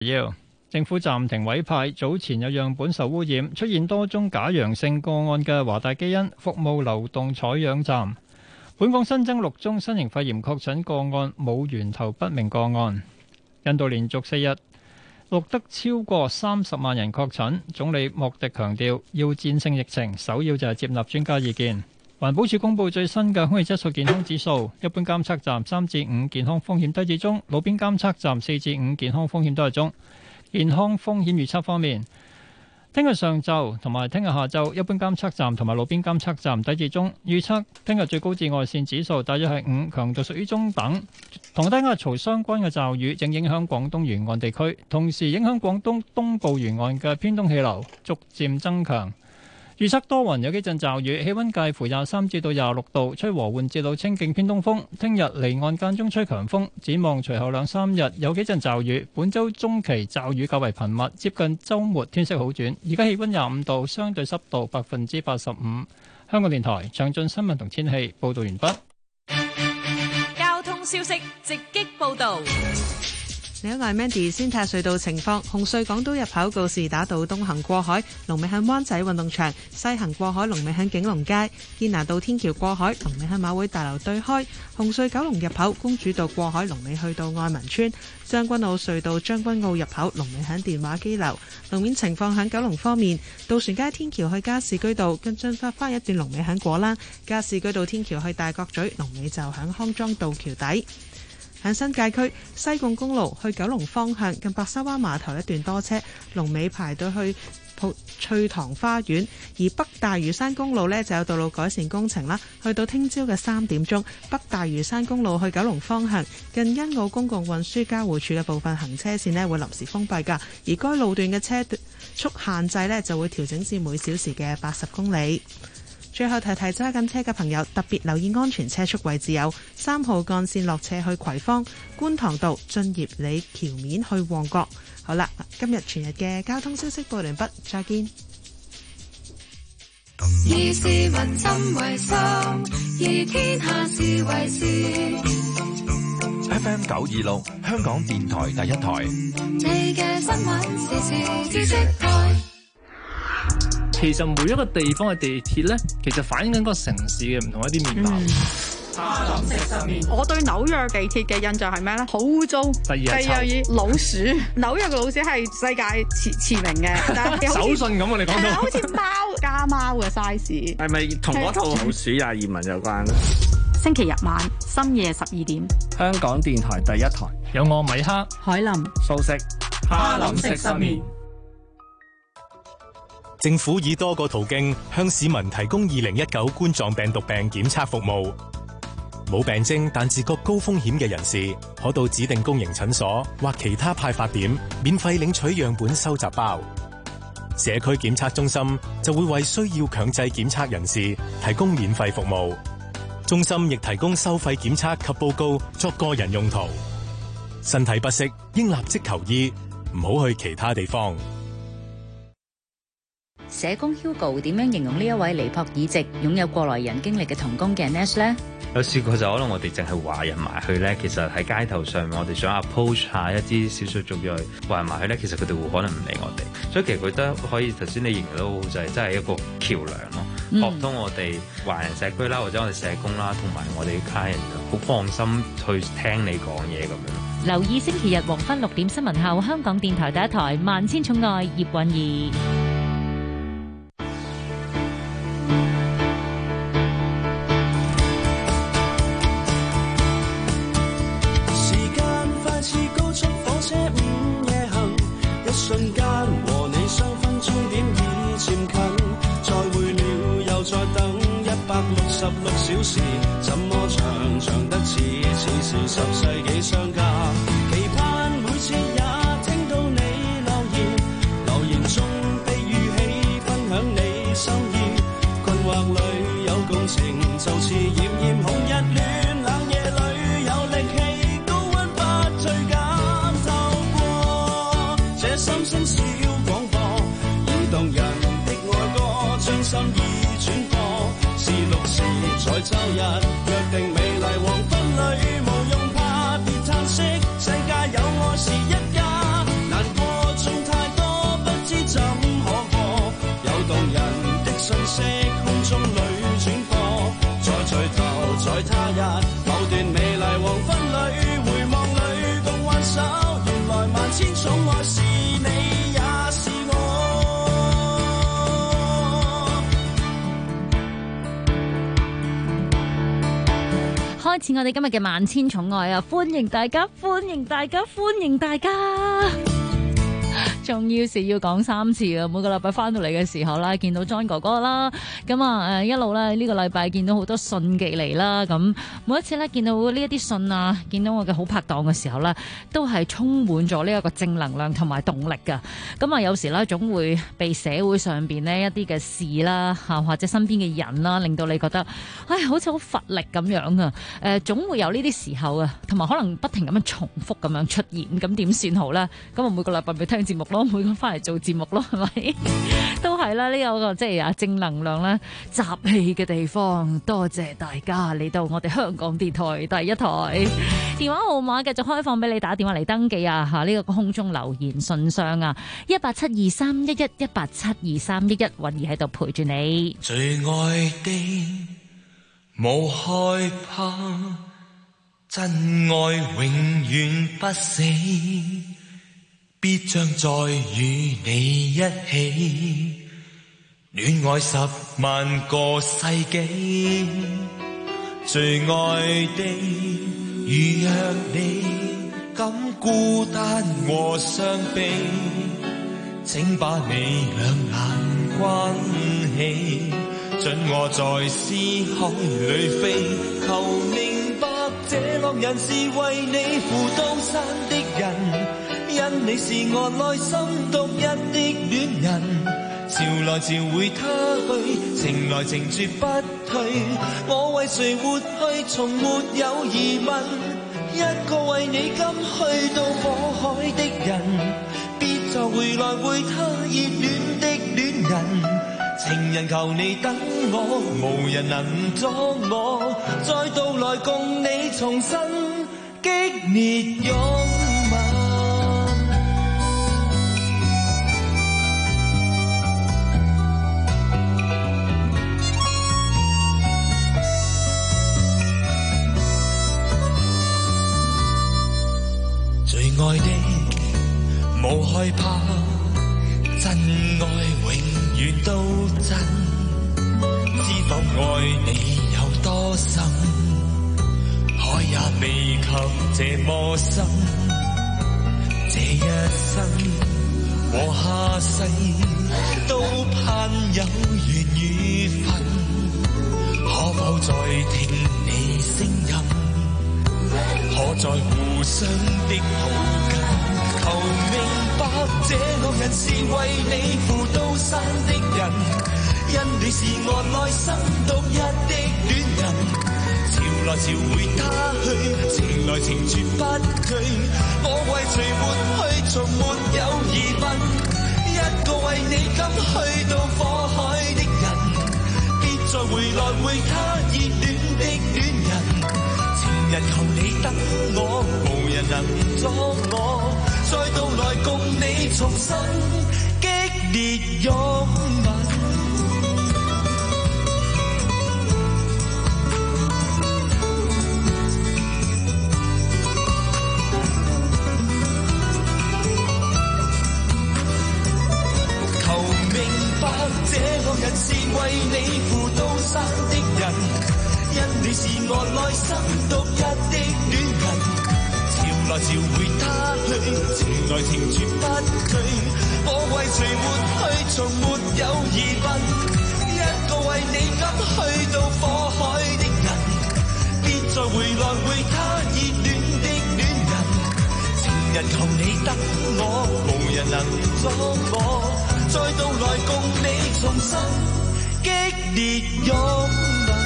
政府暫停委派早前有樣本受污染、出現多宗假陽性個案嘅華大基因服務流動採樣站。本港新增6宗新型肺炎確診個案，冇源頭不明個案。印度連續4日錄得超過30萬人確診，總理莫迪強調要戰勝疫情，首要就係接納專家意見。環保署公布最新嘅空氣質素健康指數，一般監測站3至5健康風險低至中，路邊監測站4至5健康風險都係中。健康風險預測方面，聽日上晝同埋聽日下晝，一般監測站同埋路邊監測站低至中。預測聽日最高紫外線指數大約係5，強度屬於中等。同低壓槽相關嘅驟雨正影響廣東沿岸地區，同時影響廣東東部沿岸嘅偏東氣流逐漸增強。預測多雲，有幾陣驟雨，氣溫介乎23至到26度，吹和緩至到清勁偏東風。聽日離岸間中吹強風，展望隨後2-3日有幾陣驟雨。本週中期驟雨較為頻密，接近週末天色好轉。而家氣溫25度，相對濕度85%。香港電台詳盡新聞同天氣報導完畢。 交通消息直擊報導。 你好，我係 Mandy。先睇下隧道情況。紅隧港島入口告士打道東行過海，龍尾喺灣仔運動場；西行過海，龍尾喺景隆街。堅拿道天橋過海，龍尾喺馬會大樓對開。紅隧九龍入口公主道過海，龍尾去到愛民村。將軍澳隧道將軍澳入口，龍尾喺電話機樓。路面情況喺九龍方面，渡船街天橋去加士居道跟進發花一段龍尾喺果欄。加士居道天橋去大角咀，龍尾就喺康莊道橋底。喺新界區西貢公路去九龍方向近白沙灣碼頭一段多車，龍尾排到去翠塘花園。而北大嶼山公路呢就有道路改善工程啦，去到聽朝嘅3點鐘，北大嶼山公路去九龍方向近欣澳公共運輸交匯處嘅部分行車線呢會臨時封閉㗎，而該路段嘅車速限制呢就會調整至每小時嘅80公里。最後提揸緊車嘅朋友，特別留意安全車速位置有3號幹線落斜去葵芳、觀塘道駿業里橋面去旺角。好啦，今日全日嘅交通消息報完畢，再見。 以市民心為心，以天下事為事。FM 926，香港電台第一台。你嘅新聞時事知識台。 其實每一個地方嘅地鐵咧，其實反映緊個城市嘅唔同一啲面貌。 哈林食失眠。我對紐約地鐵嘅印象係咩咧？好污糟，第二老鼠。紐約嘅老鼠係世界馳名嘅，但係手信咁啊！你講到好似貓加貓嘅 size， 係咪同嗰套老鼠啊移民有關？ 星期日晚深夜12點， 香港電台第一台有我米克、 海林、 素食。 哈林食失眠。 政府以多個途徑向市民提供2019冠狀病毒病檢測服務。冇病徵但自覺高風險嘅人士，可到指定公營診所或其他派發點免費領取樣本收集包。社區檢測中心就會為需要強制檢測人士提供免費服務。中心亦提供收費檢測及報告作個人用途。身體不適應立即求醫，唔好去其他地方。 社工 Hugo 點樣形容呢一位尼泊爾籍擁有過來人經歷嘅童工嘅 Nash 呢？ 有試過就可能我哋淨係華人埋去咧，其實喺街頭上面我哋想 approach 下一啲少數族裔華人埋去咧，其實佢哋會可能唔理我哋，所以其實佢都可以頭先你形容到好就係真係一個橋梁咯，學通我哋華人社區啦，或者我哋社工啦，同埋我哋啲家人好放心去聽你講嘢咁樣。 留意星期日黃昏6點新聞後，香港電台第一台萬千寵愛葉韻儀。 瞬間和你相分，終點已漸近，再會了又再等166小時，怎麼長得似是10世紀相隔，期盼每次也聽到你留言中的語氣，分享你心意，困惑裏有共情，就似炎炎紅日暖冷夜裏有力氣，高溫不退減，透過這心聲小廣播，移動人的愛歌，將心意轉播，是6時在週日約定美麗黃昏裏，無用怕別嘆息，世界有愛是一家，難寵愛是你也是我。 開始我哋今日嘅萬千寵愛啊！歡迎大家，歡迎大家，歡迎大家！仲要是要講3次啊！每個禮拜翻到嚟嘅時候啦，見到 John 哥哥啦，咁啊一路咧呢個禮拜見到好多信寄嚟啦，咁每一次咧見到呢一啲信啊，見到我嘅好拍檔嘅時候咧，都係充滿咗呢一個正能量同埋動力噶。咁啊有時咧總會被社會上邊呢一啲嘅事啦嚇，或者身邊嘅人啦，令到你覺得唉好似好乏力咁樣啊！總會有呢啲時候啊，同埋可能不停咁樣重複咁樣出現，咁點算好咧？咁我每個禮拜咪聽節目咯，每個翻嚟做節目咯，係咪？都係啦，呢個即係正能量咧集氣嘅地方。多謝大家嚟到我哋香港電台第一台，電話號碼繼續開放俾你打電話嚟登記啊！嚇，呢個空中留言信箱啊，1872311，1872311，韻兒喺度陪住你。 最愛的無害怕，真愛永遠不死，必將再與你一起，戀愛10萬個世紀。最愛的，如若你感孤單和傷悲，請把你兩眼關起，准我在思海裏飛。求明白，這浪人是為你赴刀山的人，因你是我內心獨一的戀人。潮來潮會他去，情來情絕不退。我為誰活去，從沒有疑問。一個為你甘去到火海的人，別再回來會他熱戀的戀人。情人求你等我，無人能阻我，再到來共你重新激烈擁吻。最愛的無害怕，真愛永遠都真。知否愛你有多深，海也未及這麼深。這一生和下世都盼有緣與分，可否再聽你聲音？可在互相的抱緊，求明白，這個人是為你赴刀山的人，因你是我內心獨一的戀人。潮來潮會他去，情來情絕不退。我為誰活去，從沒有疑問。一個為你甘去到火海的人，別再回來會他熱戀的戀人。情人求你等我，無人能阻我，再到來共你重新激烈擁吻。求明白，這個人是為你赴刀山的人，因你是我內心獨一的戀人。潮來潮會他去，情來情絕不退。我為誰活去，從沒有疑問。一個為你甘去到火海的人，別再回來會他熱戀的戀人。情人求你等我，無人能阻我，再到來共你重新激烈擁吻。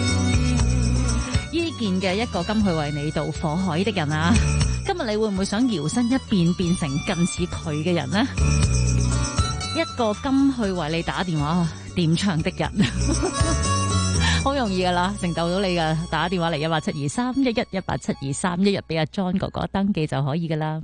伊健嘅一個甘去為你渡火海的人啊，今日你會唔會想搖身一變變成近似佢嘅人呢？一個甘去為你打電話點唱的人，好容易噶啦，成就到你噶，打電話嚟1872311，1872311，俾阿 John 哥哥登記就可以噶啦。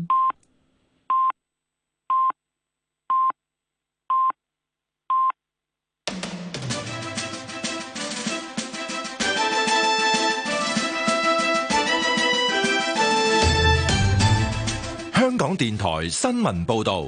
香港港電台新聞報道。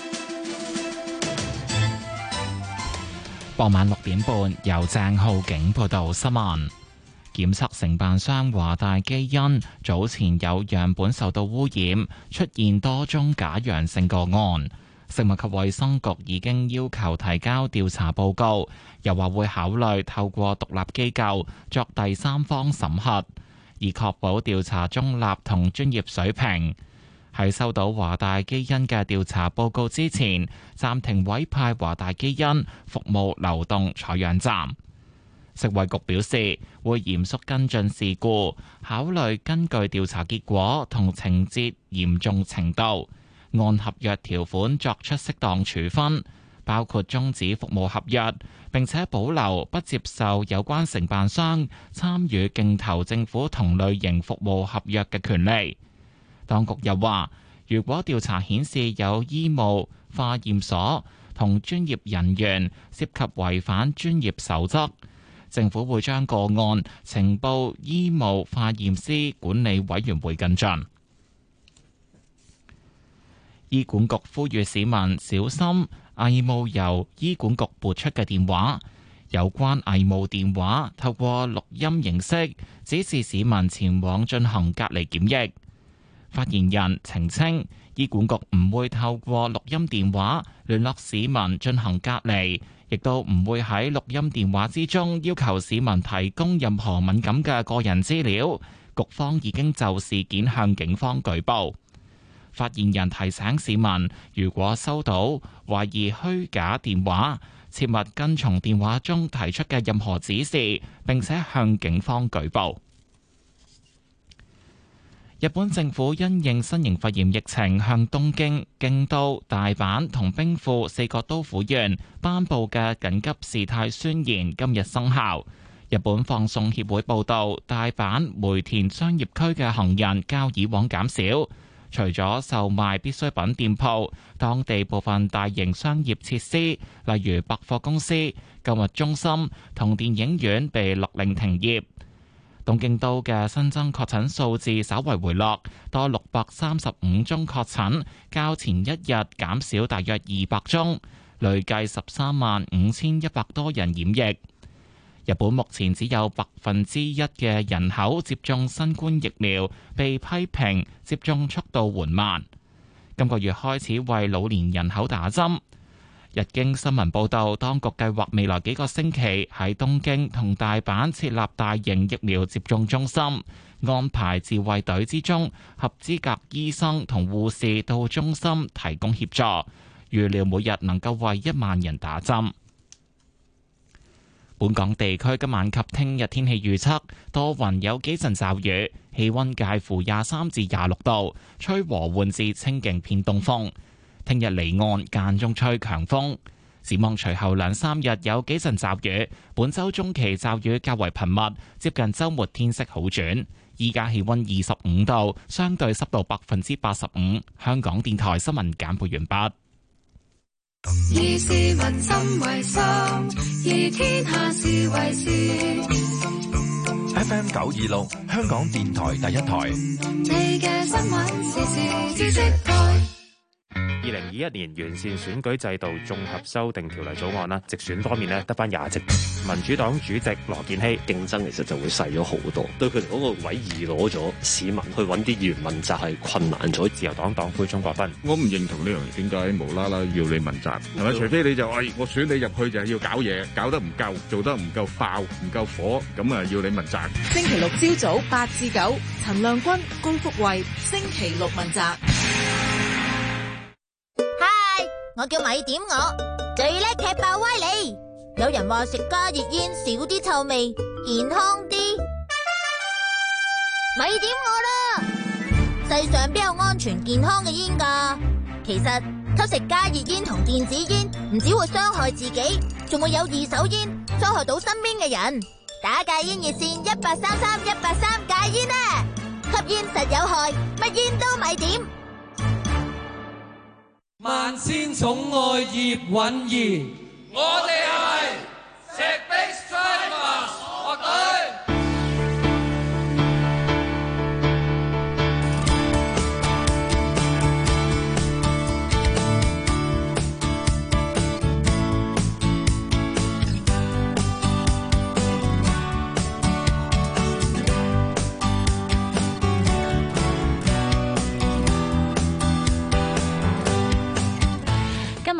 傍晚6點半，由鄭浩景報道新聞。檢測承辦商華大基因早前有樣本受到污染，出現多宗假陽性個案。食物及衛生局已經要求提交調查報告，又話會考慮透過獨立機構作第三方審核，以確保調查中立同專業水平。喺收到華大基因嘅調查報告之前，暫停委派華大基因服務流動採樣站。食衛局表示會嚴肅跟進事故，考慮根據調查結果同情節嚴重程度，按合約條款作出適當處分，包括終止服務合約，並且保留不接受有關承辦商參與競投政府同類型服務合約嘅權利。當局又話，如果調查顯示有醫務化驗所同專業人員涉及違反專業守則，政府會將個案呈報醫務化驗師管理委員會跟進。醫管局呼籲市民小心偽冒由醫管局撥出嘅電話，有關偽冒電話透過錄音形式指示市民前往進行隔離檢疫。發言人澄清，醫管局唔會透過錄音電話聯絡市民進行隔離，亦都唔會喺錄音電話之中要求市民提供任何敏感嘅個人資料。局方已經就事件向警方舉報。發言人提醒市民，如果收到懷疑虛假電話，切勿跟從電話中提出嘅任何指示，並且向警方舉報。日本政府因應新型肺炎疫情，向東京、京都、大阪同兵庫4個都府縣頒布嘅緊急事態宣言今日生效。日本放送協會報道，大阪梅田商業區嘅行人較以往減少，除咗售賣必需品店鋪，當地部分大型商業設施，例如百貨公司、購物中心同電影院被勒令停業。東京都嘅新增確診數字稍為回落，多635宗確診，較前一日減少大約200宗，累計135100多人染疫。日本目前只有1%嘅人口接種新冠疫苗，被批評接種速度緩慢。今個月開始為老年人口打針。日經新聞報道，當局計劃未來幾個星期喺東京同大阪設立大型疫苗接種中心，安排自衛隊之中合資格醫生同護士到中心提供協助，預料每日能夠為1萬人打針。本港地區今晚及聽日天氣預測，多雲有幾陣驟雨，氣溫介乎23至26度，吹和緩至清勁偏東風。聽日離岸間中吹強風，展望隨後2-3日有幾陣驟雨，本周中期驟雨較為頻密，接近周末天色好轉。依家氣溫25度，相對濕度85%。香港電台新聞簡報完畢。 以市民心為心，以天下事為事。 FM 926，香港電台第一台。 你嘅新聞時事知識台。 2021年完善選舉制度綜合修訂條例草案啦，直選方面咧得返20席。民主黨主席羅健熙競爭其實就會細咗好多，對佢哋嗰個位移攞咗，市民去揾啲議員問責係困難咗。 自由黨黨魁鍾國斌， 我唔認同呢樣嘢，點解無啦啦要你問責？係咪？除非你就話我選你入去就係要搞嘢，搞得唔夠，做得唔夠爆，唔夠火，咁啊要你問責。 星期六朝早8至9，陳亮君、高福慧，星期六問責。 我叫米點我，最叻踢爆威利。有人話食加熱煙少啲臭味，健康啲。咪點我啦！世上邊有安全健康嘅煙㗎？其實吸食加熱煙同電子煙唔只會傷害自己，仲會有二手煙傷害到身邊嘅人。打戒煙熱線1833-183戒煙啊！吸煙實有害，乜煙都咪點。 萬千寵愛葉韻儀，我哋係石壁Strikers樂隊。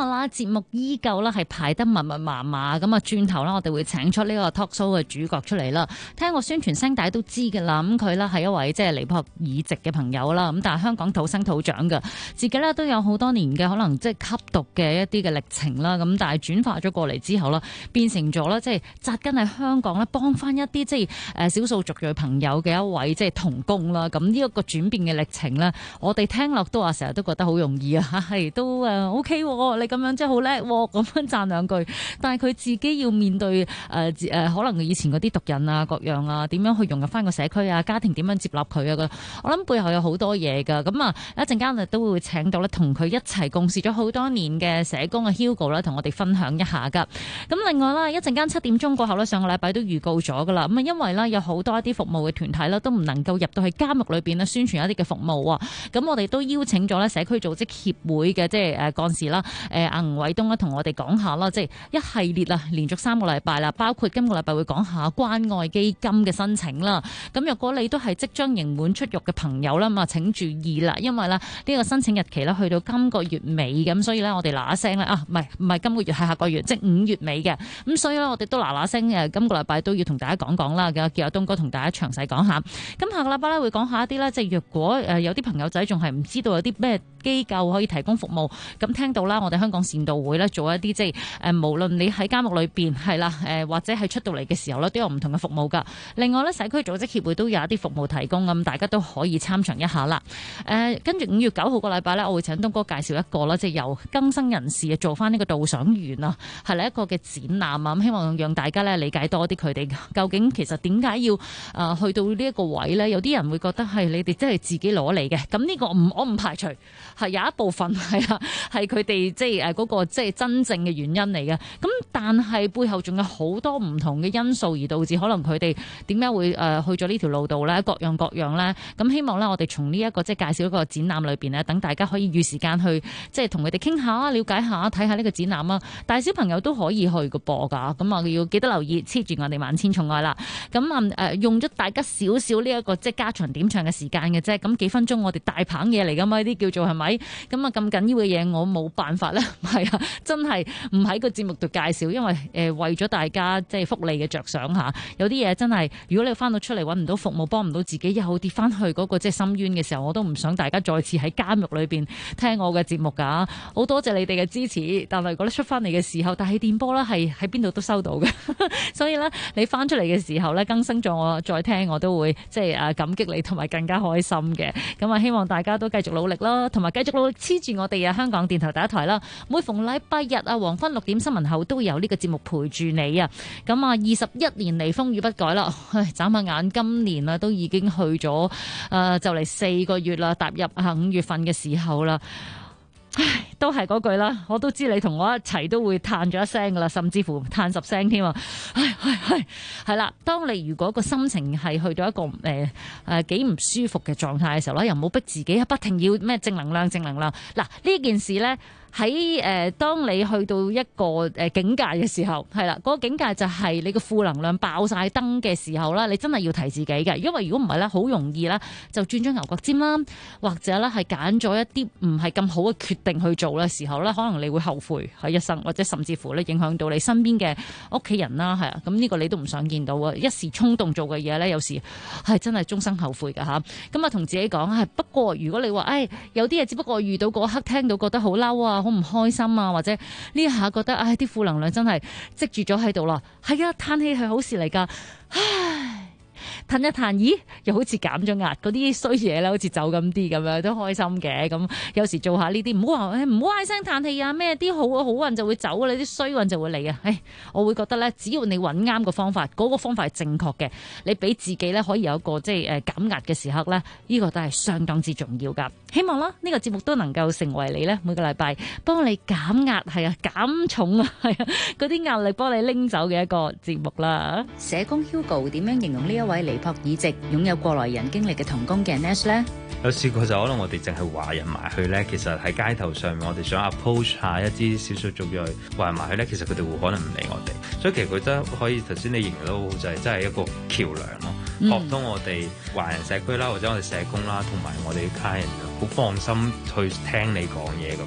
啦節目依舊啦係排得密密麻麻，咁啊轉頭啦我哋會請出呢個 talk show 嘅主角出嚟啦。聽過宣傳聲帶都知㗎啦，咁佢呢係一位即係尼泊爾籍嘅朋友啦，咁但係香港土生土長嘅，自己呢都有好多年嘅可能即係吸毒嘅一啲嘅歷程啦，咁但係轉化咗過嚟之後啦，變成咗啦即係紮根喺香港咧，幫翻一啲即係少數族裔朋友嘅一位即係同工啦。咁呢一個轉變嘅歷程咧，我哋聽落都話成日都覺得好容易啊，係都OK，你咁樣真係好叻咁樣讚兩句。但係佢自己要面對可能以前嗰啲毒癮啊各樣啊，點樣去融入翻個社區啊，家庭點樣接納佢啊，我諗背後有好多嘢㗎。咁啊一陣間都會請到咧同佢一齊共事咗好多年嘅社工啊 Hugo 啦，同我哋分享一下㗎。咁另外啦，一陣間7點鐘過後咧，上個禮拜都預告咗㗎啦。咁啊因為咧有好多一啲服務嘅團體咧都唔能夠入到去監獄裏邊咧宣傳一啲嘅服務啊。咁我哋都邀請咗咧社區組織協會嘅即係幹事啦，吳偉東咧同我哋講下啦，即係一系列啊，連續3個禮拜啦，包括今個禮拜會講下關愛基金嘅申請啦。咁若果你都係即將刑滿出獄嘅朋友啦，咁啊請注意啦，因為咧呢個申請日期咧去到今個月尾，咁所以咧我哋嗱嗱聲咧唔係今個月係下個月，即係5月尾嘅。咁所以咧我哋都嗱嗱聲今個禮拜都要同大家講講啦，叫阿東哥同大家詳細講下。咁下個禮拜咧會講下一啲咧，即係若果有啲朋友仔仲係唔知道有啲咩機構可以提供服務，咁聽到啦，我哋香港善導會咧做一啲即係無論你喺監獄裏邊係啦，或者係出到嚟嘅時候咧，都有唔同嘅服務噶。另外咧，社區組織協會都有一啲服務提供，咁大家都可以參詳一下啦。跟住5月9號個禮拜咧，我會請東哥介紹一個啦，即係由更生人士做翻呢個導賞員啊，係嚟一個嘅展覽啊，咁希望讓大家咧理解多啲佢哋究竟其實點解要去到呢一個位咧？有啲人會覺得係你哋真係自己攞嚟嘅，咁呢個我唔排除係有一部分係佢哋即係嗰個即係真正嘅原因嚟嘅。咁但係背後仲有好多唔同嘅因素而導致可能佢哋點解會去咗呢條路度咧？各樣咧。咁希望咧我哋從呢一個即係介紹一個展覽裏邊咧，等大家可以預時間去即係同佢哋傾下、了解下、睇下呢個展覽啊。大小朋友都可以去個播㗎。咁啊要記得留意，黐住我哋萬千寵愛啦。咁用咗大家少少呢一個即係家長點唱嘅時間嘅啫。咁幾分鐘我哋大棒嘢嚟㗎嘛？呢啲叫做係咪？咁啊咁緊要嘅嘢我冇辦法咧，係啊，真係唔喺個節目度介紹，因為為咗大家即係福利嘅着想嚇，有啲嘢真係如果你翻到出嚟揾唔到服務，幫唔到自己，又跌翻去嗰個即係深淵嘅時候，我都唔想大家再次喺監獄裏邊聽我嘅節目㗎。好多謝你哋嘅支持，但係如果你出翻嚟嘅時候，但係電波咧係喺邊度都收到嘅，所以咧你翻出嚟嘅時候咧更新咗我再聽，我都會即係感激你同埋更加開心嘅。咁啊希望大家都繼續努力啦，同埋繼續努力黐住我哋香港電台第一台啦。每逢禮拜日黃昏6點新聞後都會有呢個節目陪住你啊。咁啊21年嚟風雨不改啦，眨下眼今年啊都已經去咗就嚟4個月啦，踏入5月份嘅時候啦。唉，都係嗰句啦，我都知你同我一齊都會嘆咗一聲噶啦，甚至乎嘆10聲添啊！係啦，當你如果個心情係去到一個幾唔舒服嘅狀態嘅時候咧，又唔好逼自己不停要咩正能量。嗱呢件事咧。喺當你去到一個境界嘅時候，係啦，嗰個境界就係你個負能量爆晒燈嘅時候啦，你真係要提自己嘅，因為如果唔係咧，好容易咧就轉咗牛角尖啦，或者咧係揀咗一啲唔係咁好嘅決定去做嘅時候咧，可能你會後悔喺一生，或者甚至乎咧影響到你身邊嘅屋企人啦，係啊，咁呢個你都唔想見到啊！一時衝動做嘅嘢咧，有時係真係終生後悔㗎吓。咁啊，同自己講係，不過如果你話有啲嘢只不過遇到嗰刻聽到覺得好嬲啊，好唔開心啊，或者呢一下覺得啲負能量真係積住咗喺度啦，係啊，嘆氣係好事嚟噶，唉，嘆一嘆，咦，又好似減咗壓，嗰啲衰嘢咧，好似走咁啲咁樣，都開心嘅。咁有時做下呢啲，唔好話唔好唉聲嘆氣啊，咩啲好運就會走啊，你啲衰運就會嚟啊。我會覺得咧，只要你揾啱個方法，嗰個方法係正確嘅，你俾自己咧可以有一個即係減壓嘅時刻咧，呢個都係相當之重要噶。希望啦，呢個節目都能夠成為你咧每個禮拜幫你減壓，係啊，減重啊，係啊，嗰啲壓力幫你拎走嘅一個節目啦。 社工 Hugo 點樣形容呢一位尼泊爾籍擁有過來人經歷嘅同工嘅 Nash 呢？ 有試過就可能我哋淨係華人埋去咧，其實喺街頭上面我哋想 approach 下一啲少數族裔華人埋去咧，其實佢哋會可能唔理我哋，所以其實佢都可以頭先你形容得好就係真係一個橋梁咯，學通我哋華人社區啦，或者我哋社工啦，同埋我哋嘅家人好放心去聽你講嘢咁樣。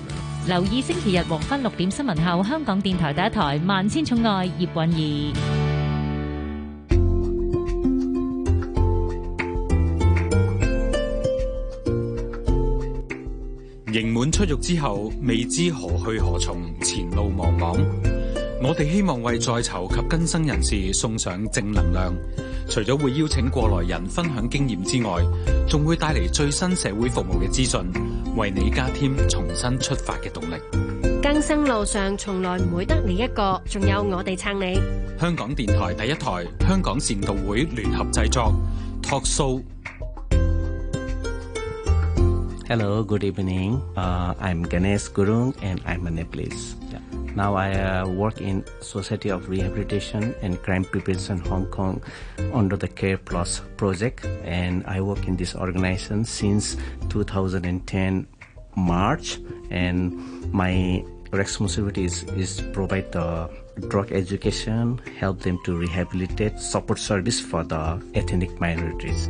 留意星期日黃昏6點新聞後，香港電台第一台《萬千寵愛》葉韻儀。 刑滿出獄之後，未知何去何從，前路茫茫。我哋希望為在囚及更生人士送上正能量，除咗會邀請過來人分享經驗之外，仲會帶嚟最新社會服務嘅資訊，為你加添重新出發嘅動力。 更生路上從來唔會得你一個，仲有我哋撐你。 香港電台第一台，香港善導會聯合製作 Talk Show。Hello, good evening. I'm Ganesh Gurung and I'm a Nepalese. Now I work in Society of Rehabilitation and Crime Prevention Hong Kong under the Care Plus project, and I work in this organization since 2010 March, and my responsibility is provide the drug education, help them to rehabilitate, support service for the ethnic minorities.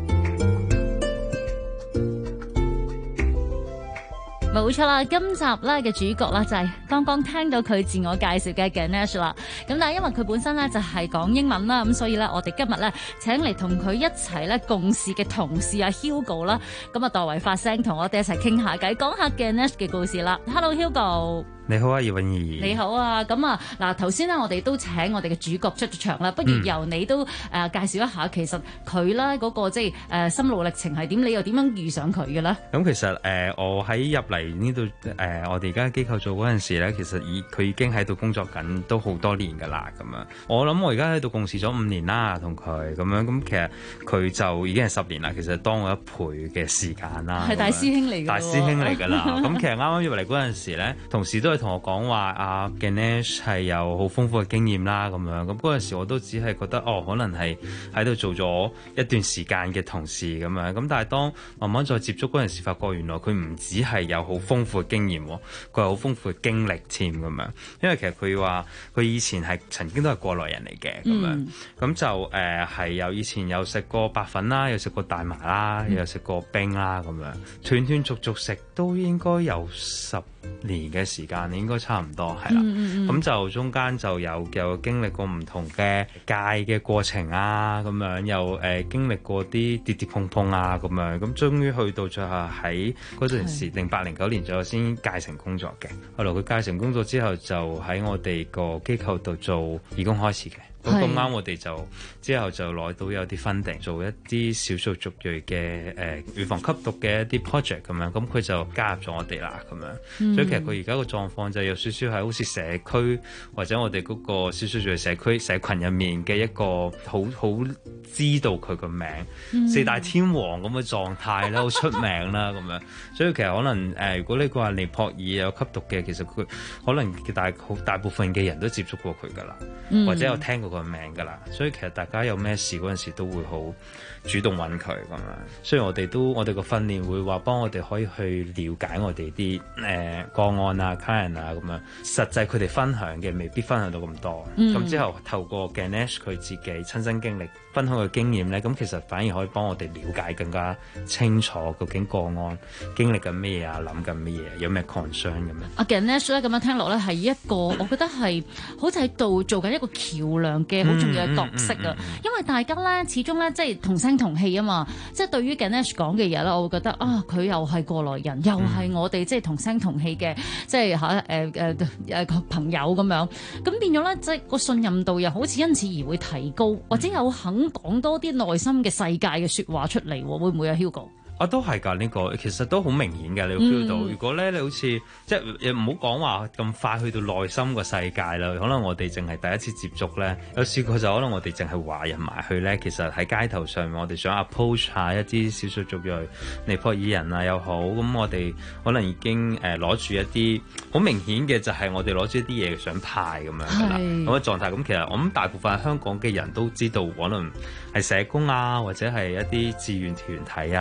冇錯啦，今集咧嘅主角啦就係剛剛聽到佢自我介紹嘅 Ganesh 啦。咁但係因為佢本身咧就係講英文啦，咁所以咧我哋今日咧請嚟同佢一齊咧共事嘅同事阿 Hugo 啦，咁啊代為發聲同我哋一齊傾下偈，講下 Ganesh 嘅故事啦。Hello Hugo。 你好啊，葉韻儀。 你好啊，咁啊嗱，頭先咧我哋都請我哋嘅主角出咗場啦，不如由你都介紹一下，其實佢咧嗰個即係心路歷程係點，你又點樣遇上佢嘅咧？ 咁其實我喺入嚟呢度我哋而家機構做嗰陣時咧，其實佢已經喺度工作緊都好多年㗎啦，咁樣。我諗我而家喺度共事咗5年啦，同佢咁樣，咁其實佢就已經係10年啦，其實當我1倍嘅時間啦。 係大師兄嚟㗎。大師兄嚟㗎啦。咁其實啱啱入嚟嗰陣時咧，同事都同我講話阿 Ganesh 係有好豐富嘅經驗啦，咁樣咁嗰陣時我都只係覺得可能係喺度做咗一段時間嘅同事咁樣，咁但係當慢慢再接觸嗰陣時，發覺原來佢唔止係有好豐富嘅經驗，佢係好豐富嘅經歷添咁樣。因為其實佢話佢以前係曾經都係過來人嚟嘅咁樣，咁就係有以前有食過白粉啦，有食過大麻啦，有食過冰啦咁樣，斷斷續續食都應該有10年嘅時間，應該差唔多係啦。咁就中間就有經歷過唔同嘅戒嘅過程啊，咁樣又經歷過啲跌跌碰碰啊，咁樣咁終於去到最後喺嗰陣時08、09年左右先戒成工作嘅。後來佢戒成工作之後，就喺我哋個機構度做義工開始嘅。咁啱我哋就之後就攞到有啲 funding 做一啲少數族裔嘅預防吸毒嘅一啲 project 咁樣，咁佢就加入咗我哋啦咁樣。所以其實佢而家個狀況就有少少係好似社區或者我哋嗰個少數族裔社群入面嘅一個好知道佢個名4大天王咁嘅狀態啦，好出名啦咁樣。所以其實可能如果你話尼泊爾有吸毒嘅，其實佢可能大部分嘅人都接觸過佢㗎啦，或者有聽過個名㗎啦，所以其實大家有咩事嗰陣時都會好主動揾佢咁樣。雖然我哋個訓練會話幫我哋可以去了解我哋啲個案啊、client 啊咁樣，實際佢哋分享嘅未必分享到咁多。咁之後透過 Ganesh 佢自己親身經歷分享嘅經驗咧，咁其實反而可以幫我哋了解更加清楚究竟個案經歷緊咩啊、諗緊咩嘢、有咩 concern 咁樣。 阿 Ganesh 咧咁樣聽落咧係一個，我覺得係好似喺度做緊一個橋梁嘅好重要嘅角色啊。因為大家咧始終咧即係同聲同氣啊嘛，即係對於 Ganesh 講嘅嘢咧，我會覺得佢又係過來人，又係我哋即係同聲同氣嘅即係朋友咁樣，咁變咗咧即係個信任度又好似因此而會提高，或者有肯講多啲內心嘅世界嘅説話出嚟，會唔會啊 Hugo？ 都係㗎，呢個其實都好明顯嘅，你會 feel 到。如果咧你好似即係唔好講話咁快去到內心個世界啦，可能我哋淨係第一次接觸咧，有試過就可能我哋淨係華人埋去咧，其實喺街頭上面我哋想 approach 下一啲少數族裔尼泊爾人啊又好，咁我哋可能已經攞住一啲好明顯嘅，就係我哋攞住一啲嘢想派咁樣㗎啦，咁嘅狀態。咁其實我諗大部分香港嘅人都知道，可能係社工啊或者係一啲志願團體啊咁樣。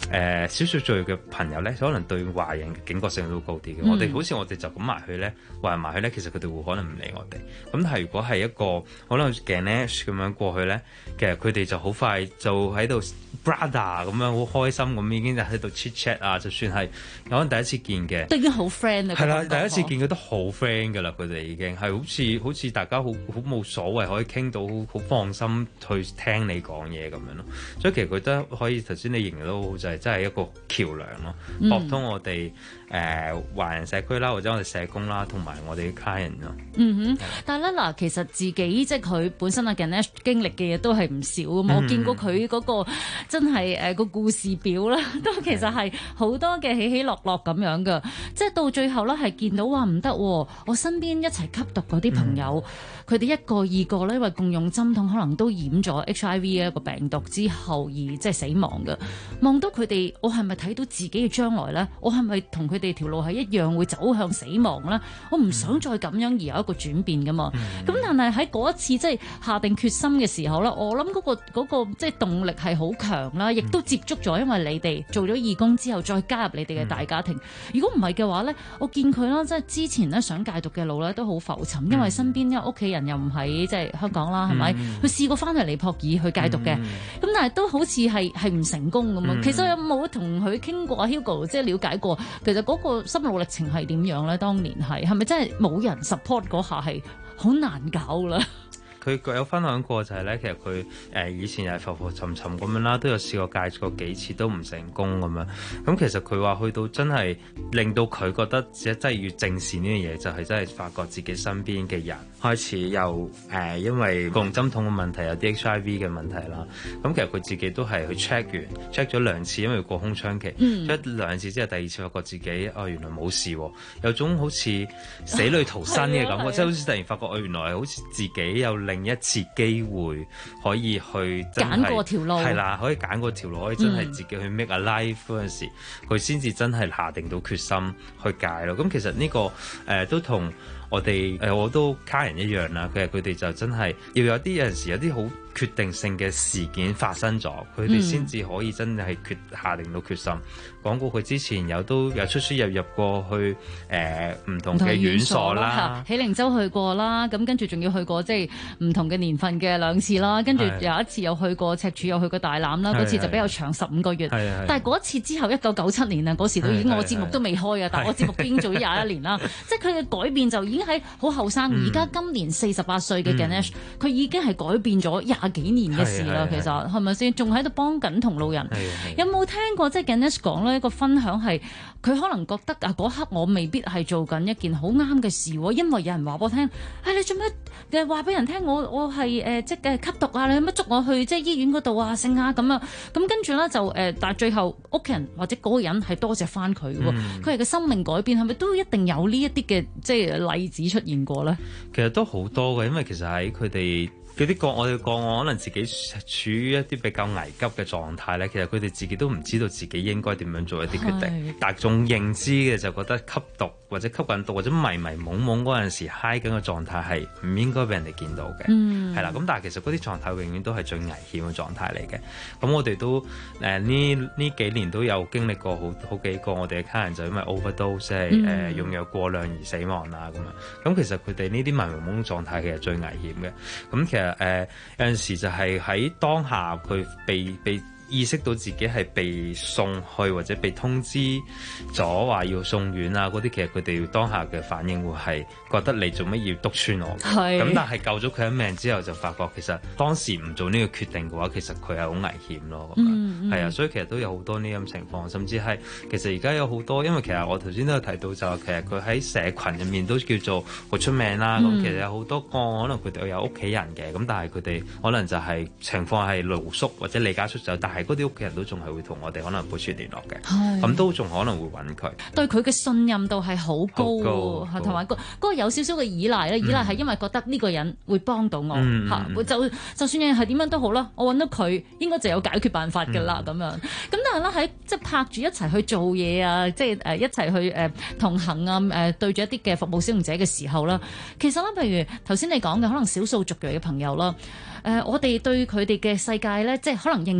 少數族裔嘅朋友咧，可能對華人嘅警覺性都高啲嘅。我哋好似我哋就咁埋去咧，話埋去咧，其實佢哋會可能唔理我哋。咁但係如果係一個可能 Ganesh 咁樣過去咧，其實佢哋就好快就喺度 brother 咁樣好開心咁，已經就喺度 chit chat 啊，就算係可能第一次見嘅， 都已經好 friend 啦。 係啦，第一次見佢都好 friend 㗎啦，佢哋已經係好似大家好冇所謂，可以傾到好放心去聽你講嘢咁樣咯。所以其實佢都可以頭先你形容到好就係真係一個橋梁咯，駁通我哋華人社區啦，或者我哋社工啦，同埋我哋嘅家人咯。 但係咧嗱，其實自己即係佢本身Ganesh經歷嘅嘢都係唔少㗎嘛。我見過佢嗰個真係個故事表啦，都其實係好多嘅起起落落咁樣㗎。即係到最後咧係見到話唔得，我身邊一齊吸毒嗰啲朋友，佢哋一個二個咧，因為共用針筒，可能都染咗 HIV 嘅一個病毒之後而即係死亡㗎。望到佢哋，我係咪睇到自己嘅將來咧？我係咪同佢哋條路係一樣會走向死亡咧？我唔想再咁樣而有一個轉變㗎嘛。咁但係喺嗰一次即係下定決心嘅時候咧，我諗嗰個即係動力係好強啦，亦都接觸咗，因為你哋做咗義工之後再加入你哋嘅大家庭。如果唔係嘅話咧，我見佢啦，即係之前咧想戒毒嘅路咧都好浮沉，因為身邊因為屋企人又唔喺即係香港啦，係咪？佢試過翻去尼泊爾去戒毒嘅，咁但係都好似係唔成功咁啊。其實有冇同佢傾過Hugo 即係了解過，其實嗰個心路歷程係點樣咧？當年係咪真係冇人 support 嗰下係好難搞啦？ 佢有分享過就係咧，其實佢以前又係浮浮沉沉咁樣啦，都有試過戒過幾次都唔成功咁樣。咁其實佢話去到真係令到佢覺得真係要正視呢樣嘢，就係真係發覺自己身邊嘅人開始又因為共用針筒嘅問題，有啲 HIV 嘅問題啦。咁其實佢自己都係去 check 咗2次，因為過空窗期，check 2次之後，第2次發覺自己原來冇事喎，有種好似死裏逃生嘅感覺，即係好似突然發覺原來好似自己有另一次機會可以去揀過條路， 係啦，可以揀過條路，可以真係自己去 make a life 嗰陣時，佢先至真係下定到決心去戒咯。咁其實呢個都同我哋我都家人一樣啦。其實佢哋就真係要有陣時有啲好決定性嘅事件發生咗，佢哋先至可以真係下定到決心。講過佢之前都有出入過去唔同嘅院所啦， 喜靈洲去過啦，咁跟住仲要去過即係唔同嘅年份嘅2次啦，跟住有一次又去過赤柱，又去過大欖啦，嗰次就比較長15個月。但係嗰一次之後1997年啊，嗰時都已經我節目都未開啊，但我節目都已經做咗21年啦，即係佢嘅改變就已經喺好後生。而家今年48歲嘅 Ganesh，佢已經係改變咗20幾年嘅事啦。其實係咪先？仲喺度幫緊同路人。有冇聽過即係 Ganesh 講呢？一個分享係佢可能覺得嗰刻我未必係做緊一件好啱嘅事，因為有人話俾我聽，你做咩話俾人聽我係即係吸毒啊？你有乜捉我去即係醫院嗰度啊？性啊咁啊？咁跟住咧就但係最後屋企人或者嗰個人係多謝翻佢嘅，佢係個生命改變，係咪都一定有呢一啲嘅即係例子出現過咧？ 其實都好多嘅，因為其實喺佢哋嗰啲我哋個案可能自己處於一啲比較危急嘅狀態咧，其實佢哋自己都唔知道自己應該點樣做一啲決定，但係仲認知嘅就覺得吸毒或者吸緊毒或者迷迷懵懵嗰陣時嗨緊嘅狀態係唔應該俾人哋見到嘅，係啦。咁但係其實嗰啲狀態永遠都係最危險嘅狀態嚟嘅。咁我哋都呢幾年都有經歷過好幾個我哋嘅客人就因為 overdose 即係用藥過量而死亡啦咁樣。咁其實佢哋呢啲迷迷懵懵狀態其實最危險嘅。咁其實有陣時就係喺當下佢被意識到自己係被送去或者被通知咗話要送院啊嗰啲，其實佢哋當下嘅反應會係覺得你做乜要督穿我？咁但係救咗佢一命之後就發覺其實當時唔做呢個決定嘅話，其實佢係好危險咯。咁樣係啊，所以其實都有好多呢咁情況，甚至係其實而家有好多，因為其實我頭先都有提到就係其實佢喺社群入面都叫做好出名啦。咁其實有好多個可能佢哋有屋企人嘅，咁但係佢哋可能就係情況係露宿或者離家出走，但係嗰啲屋企人都仲係會同我哋可能保持聯絡嘅，咁都仲可能會揾佢。 對佢嘅信任度係好高喎，同埋嗰個有少少嘅依賴咧，依賴係因為覺得呢個人會幫到我嚇，就算係點樣都好啦，我揾到佢應該就有解決辦法㗎啦咁樣。咁但係咧喺即係拍住一齊去做嘢啊，即係一齊去同行啊，對住一啲嘅服務使用者嘅時候啦，其實咧譬如頭先你講嘅可能少數族裔嘅朋友啦。我哋對佢哋嘅世界咧，即係可能認知唔夠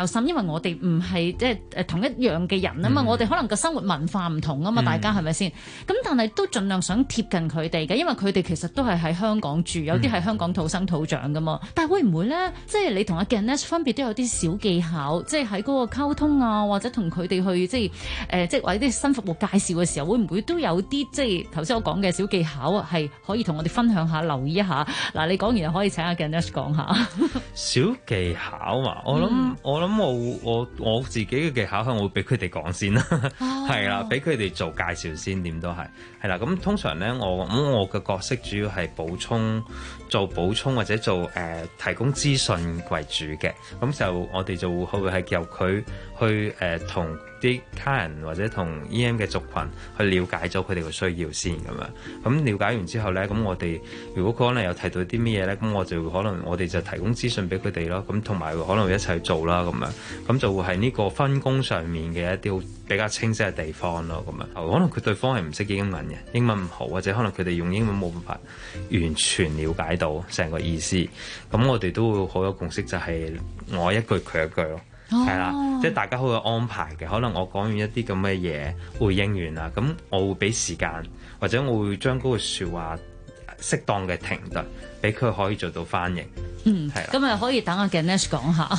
較深，因為我哋唔係即係同一樣嘅人啊嘛，我哋可能個生活文化唔同啊嘛，大家係咪先？咁但係都盡量想貼近佢哋嘅，因為佢哋其實都係喺香港住，有啲係香港土生土長噶嘛。但係會唔會咧？即係你同阿 Ganesh 分別都有啲小技巧，即係喺嗰個溝通啊，或者同佢哋去即係或者啲新服務介紹嘅時候，會唔會都有啲即係頭先我講嘅小技巧啊？係可以同我哋分享下、留意一下。嗱，你講完又可以請阿 Ganesh 講下小技巧嘛？我諗我自己嘅技巧係我會俾佢哋講先啦，係啦，俾佢哋做介紹先，點都係啦。咁通常咧，我嘅角色主要係做補充或者做提供資訊為主嘅。咁就我哋就會係由佢去同啲客人或者同 EM 嘅族群去了解咗佢哋嘅需要先咁樣。咁了解完之後咧，咁我哋如果佢可能有提到啲咩嘢咧，咁我哋就提供資訊俾佢哋咯。咁同埋可能會一齊做啦咁樣。咁就會係呢個分工上面嘅一啲比較清晰嘅地方咯。咁樣可能佢對方係唔識英文嘅，英文唔好，或者可能佢哋用英文冇辦法完全了解到成個意思。咁我哋都會好有共識，就係我一句佢一句咯。係啦，即係大家好有安排嘅。可能我講完一啲咁嘅嘢，回應完啦，咁我會俾時間，或者我會將嗰句説話適當嘅停頓，俾佢可以做到翻譯。係啦， 咁啊可以等阿 Ganesh 講下。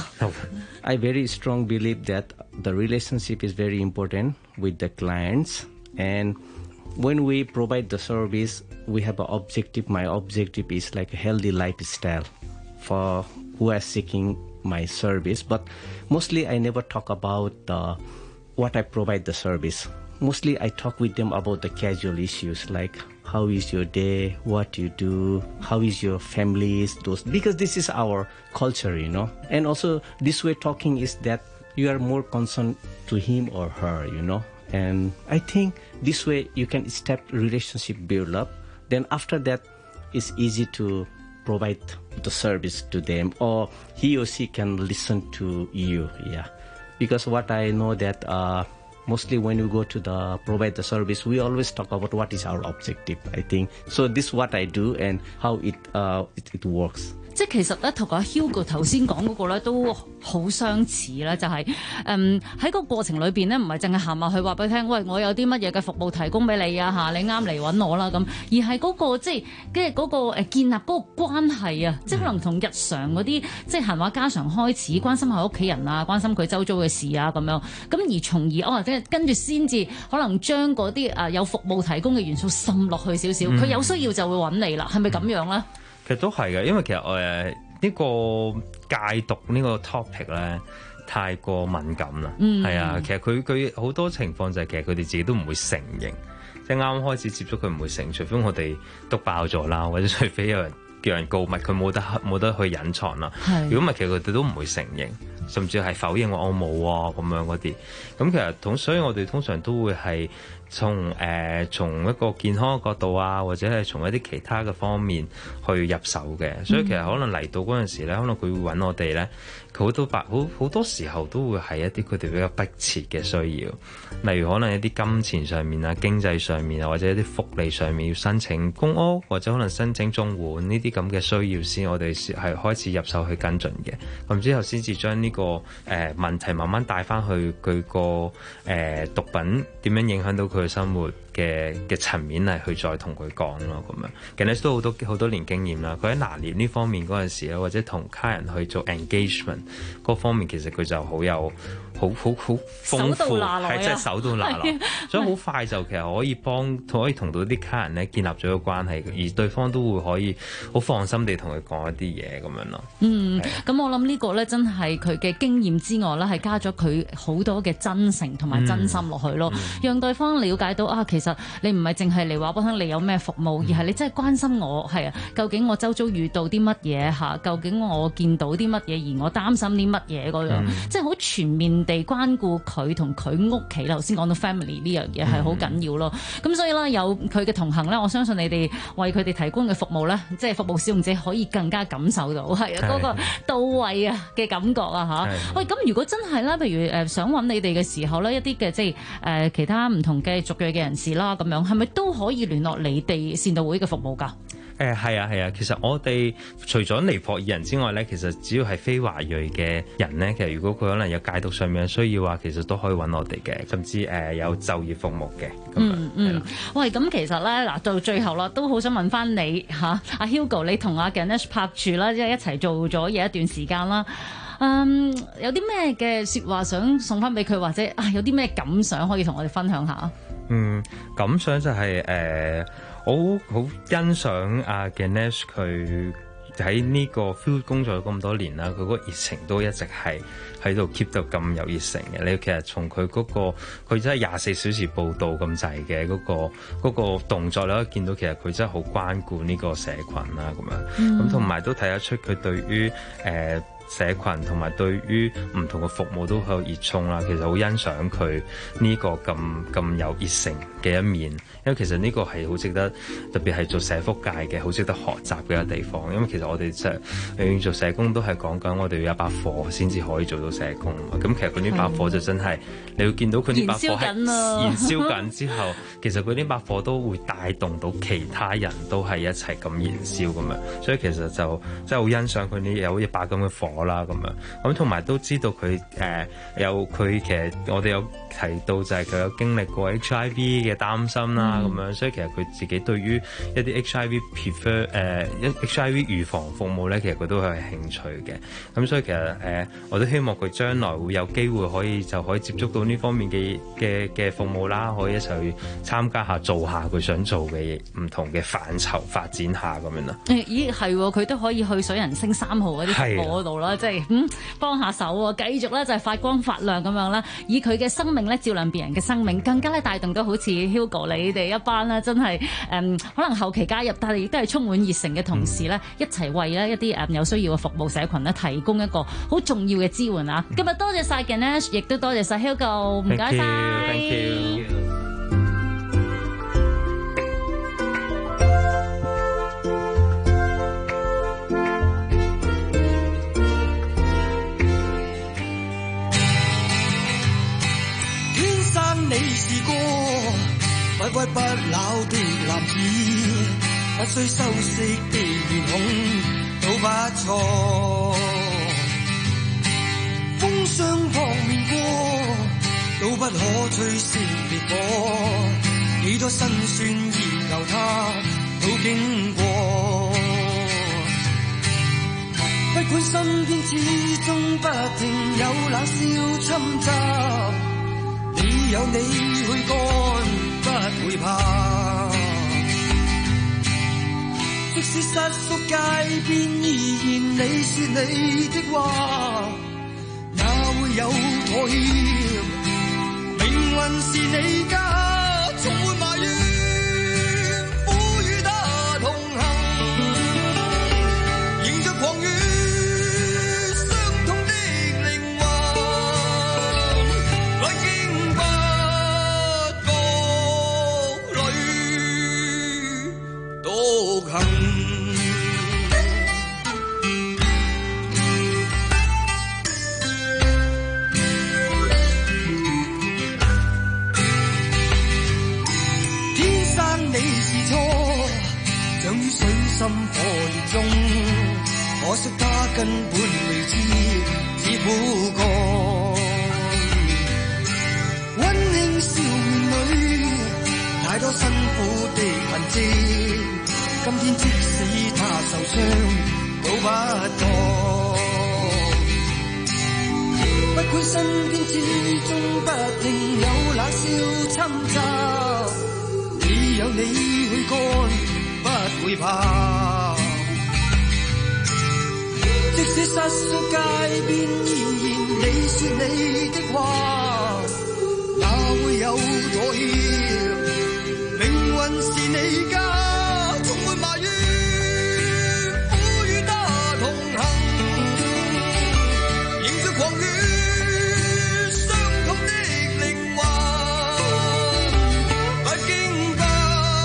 I very strong believe that the relationship is very important with the clients, and when we provide the service, we have an objective. My objective is like a healthy lifestyle for who are seeking my service, but mostly I never talk about what I provide the service. Mostly I talk with them about the casual issues like how is your day, what you do, how is your families, those, because this is our culture, you know. And also this way talking is that you are more concerned to him or her, you know. And I think this way you can start relationship build up. Then after that, it's easy to provide the service to them, or he or she can listen to you. Yeah, because what I know that mostly when we go to the provide the service, we always talk about what is our objective. I think so. This is what I do and how it works. 即係其實咧，同阿 Hugo 頭先講嗰個咧都好相似啦，就係喺個過程裏邊咧，唔係淨係行埋去話俾佢聽，喂，我有啲乜嘢嘅服務提供俾你啊嚇，你啱嚟揾我啦咁，而係嗰個即係跟住嗰個建立嗰個關係啊，即係可能同日常嗰啲即係閒話家常開始，關心下屋企人啊，關心佢周遭嘅事啊咁樣，咁而從而即係跟住先至可能將嗰啲有服務提供嘅元素滲落去少少，佢有需要就會揾你啦，係咪咁樣咧？ 其實都係嘅，因為其實呢個戒毒呢個 topic 咧太過敏感啦，係啊，其實佢好多情況就係其實佢哋自己都唔會承認，即係啱啱開始接觸佢唔會承認，除非我哋督爆咗啦，或者除非有人叫人告密，佢冇得去隱藏啦。如果唔係，其實佢哋都唔會承認，甚至係否認話我冇喎咁樣嗰啲。咁其實所以我哋通常都會係從一個健康嘅角度啊，或者係從一啲其他嘅方面去入手嘅。所以其實可能嚟到嗰陣時咧，可能佢會揾我哋咧，佢好多時候都會係一啲佢哋比較迫切嘅需要，例如可能一啲金錢上面啊、經濟上面啊，或者一啲福利上面要申請公屋，或者可能申請綜援呢啲咁嘅需要先，我哋係開始入手去跟進嘅。咁之後先至將呢個問題慢慢帶翻去佢個毒品點樣影響到佢生活嘅層面嚟去再同佢講咯，咁樣。Ganesh都好多年經驗啦，佢喺拿捏呢方面嗰陣時咧，或者同客人去做 engagement 嗰方面，其實佢就好有好豐富，係即係手到拿來，所以好快就其實可以同到啲客人咧建立咗個關係，而對方都會可以好放心地同佢講一啲嘢咁樣咯。 咁我諗呢個咧真係佢嘅經驗之外咧，係加咗佢好多嘅真誠同埋真心落去咯，讓對方了解到啊，其實你唔係淨係嚟話俾我聽你有咩服務，而係你真係關心我，係啊，究竟我周遭遇到啲乜嘢嚇，究竟我見到啲乜嘢，而我擔心啲乜嘢嗰樣，即係好全面地關顧佢同佢屋企。頭先講到 family 呢樣嘢係好緊要咯。咁所以咧有佢嘅同行咧，我相信你哋為佢哋提供嘅服務咧，即係服務使用者可以更加感受到係啊嗰個到位啊嘅感覺啊嚇。喂，咁如果真係啦，譬如想揾你哋嘅時候咧，一啲嘅即係其他唔同嘅族裔嘅人士啦，咁樣係咪都可以聯絡你哋善導會嘅服務㗎？ 係啊，其實我哋除咗尼泊爾人之外咧，其實只要係非華裔嘅人咧，其實如果佢可能有戒毒上面嘅需要啊，其實都可以揾我哋嘅，甚至有就業服務嘅。 喂，咁其實咧嗱，到最後啦，都好想問翻你嚇，阿 Hugo，你同阿 Ganesh 拍住啦，即係一齊做咗嘢一段時間啦。有啲咩嘅説話想送翻俾佢，或者有啲咩感想可以同我哋分享下？ 感想就係我好欣賞阿 Ganesh 佢喺呢個 field 工作咗咁多年啦，佢嗰個熱情都一直係喺度 keep 到咁有熱誠嘅。你其實從佢嗰個佢真係24小時報道咁滯嘅嗰個動作，你可以見到其實佢真係好關顧呢個社群啦咁樣。咁同埋都睇得出佢對於社群同埋對於唔同嘅服務都好有熱衷啦，其實好欣賞佢呢個咁有熱誠嘅一面，因為其實呢個係好值得，特別係做社福界嘅好值得學習嘅一個地方。因為其實我哋即係永遠做社工都係講緊我哋要有一把火先至可以做到社工。咁其實佢呢把火就真係你要見到佢呢把火係燃燒緊之後，其實佢呢把火都會帶動到其他人都係一齊咁燃燒咁樣，所以其實就真係好欣賞佢呢有一把咁嘅火啦咁樣。咁同埋都知道佢有佢其實我哋有提到就係佢有經歷過 HIV 嘅擔心啦咁樣，所以其實佢自己對於一啲 HIV HIV 預防服務咧，其實佢都係興趣嘅。咁所以其實我都希望佢將來會有機會可以接觸到呢方面嘅服務啦，可以一齊去參加下做下佢想做嘅唔同嘅範疇發展下咁樣啦。 咦係喎，佢都可以去水人星3號嗰啲服務嗰度啦，即係幫下手喎，繼續咧就係發光發亮咁樣啦，以佢嘅生命咧照亮別人嘅生命，更加咧帶動到好似 Hugo 你哋一班咧真係可能後期加入，但係亦都係充滿熱誠嘅同事咧，一齊為咧一啲有需要嘅服務社群咧提供一個好重要嘅支援啊！今日多謝晒 Ganesh， 亦都多謝晒 Hugo， 唔該晒。 Thank you。 你是個不屈不撓的男子，不需修飾的面孔都不錯。風霜撲面過，都不可吹熄烈火。幾多辛酸熱流他都經過。不管身邊始終不停有冷笑侵襲，有你去幹，不會怕。即使失足街邊，依然你說你的話，哪會有妥協？命運是你家，充滿埋怨，苦與他同行，迎着狂雨。心火熱中，可惜他根本未知，只苦幹。溫馨笑面裏，太多辛苦的痕跡。今天即使他受傷，都不躲。不管身邊始終不停有冷笑侵襲，只有你去幹。不會怕，即使失足街邊，依然你說你的話，哪會有妥協？命運是你家，充滿埋怨，苦與他同行，迎着狂雨，傷痛的靈魂，不經不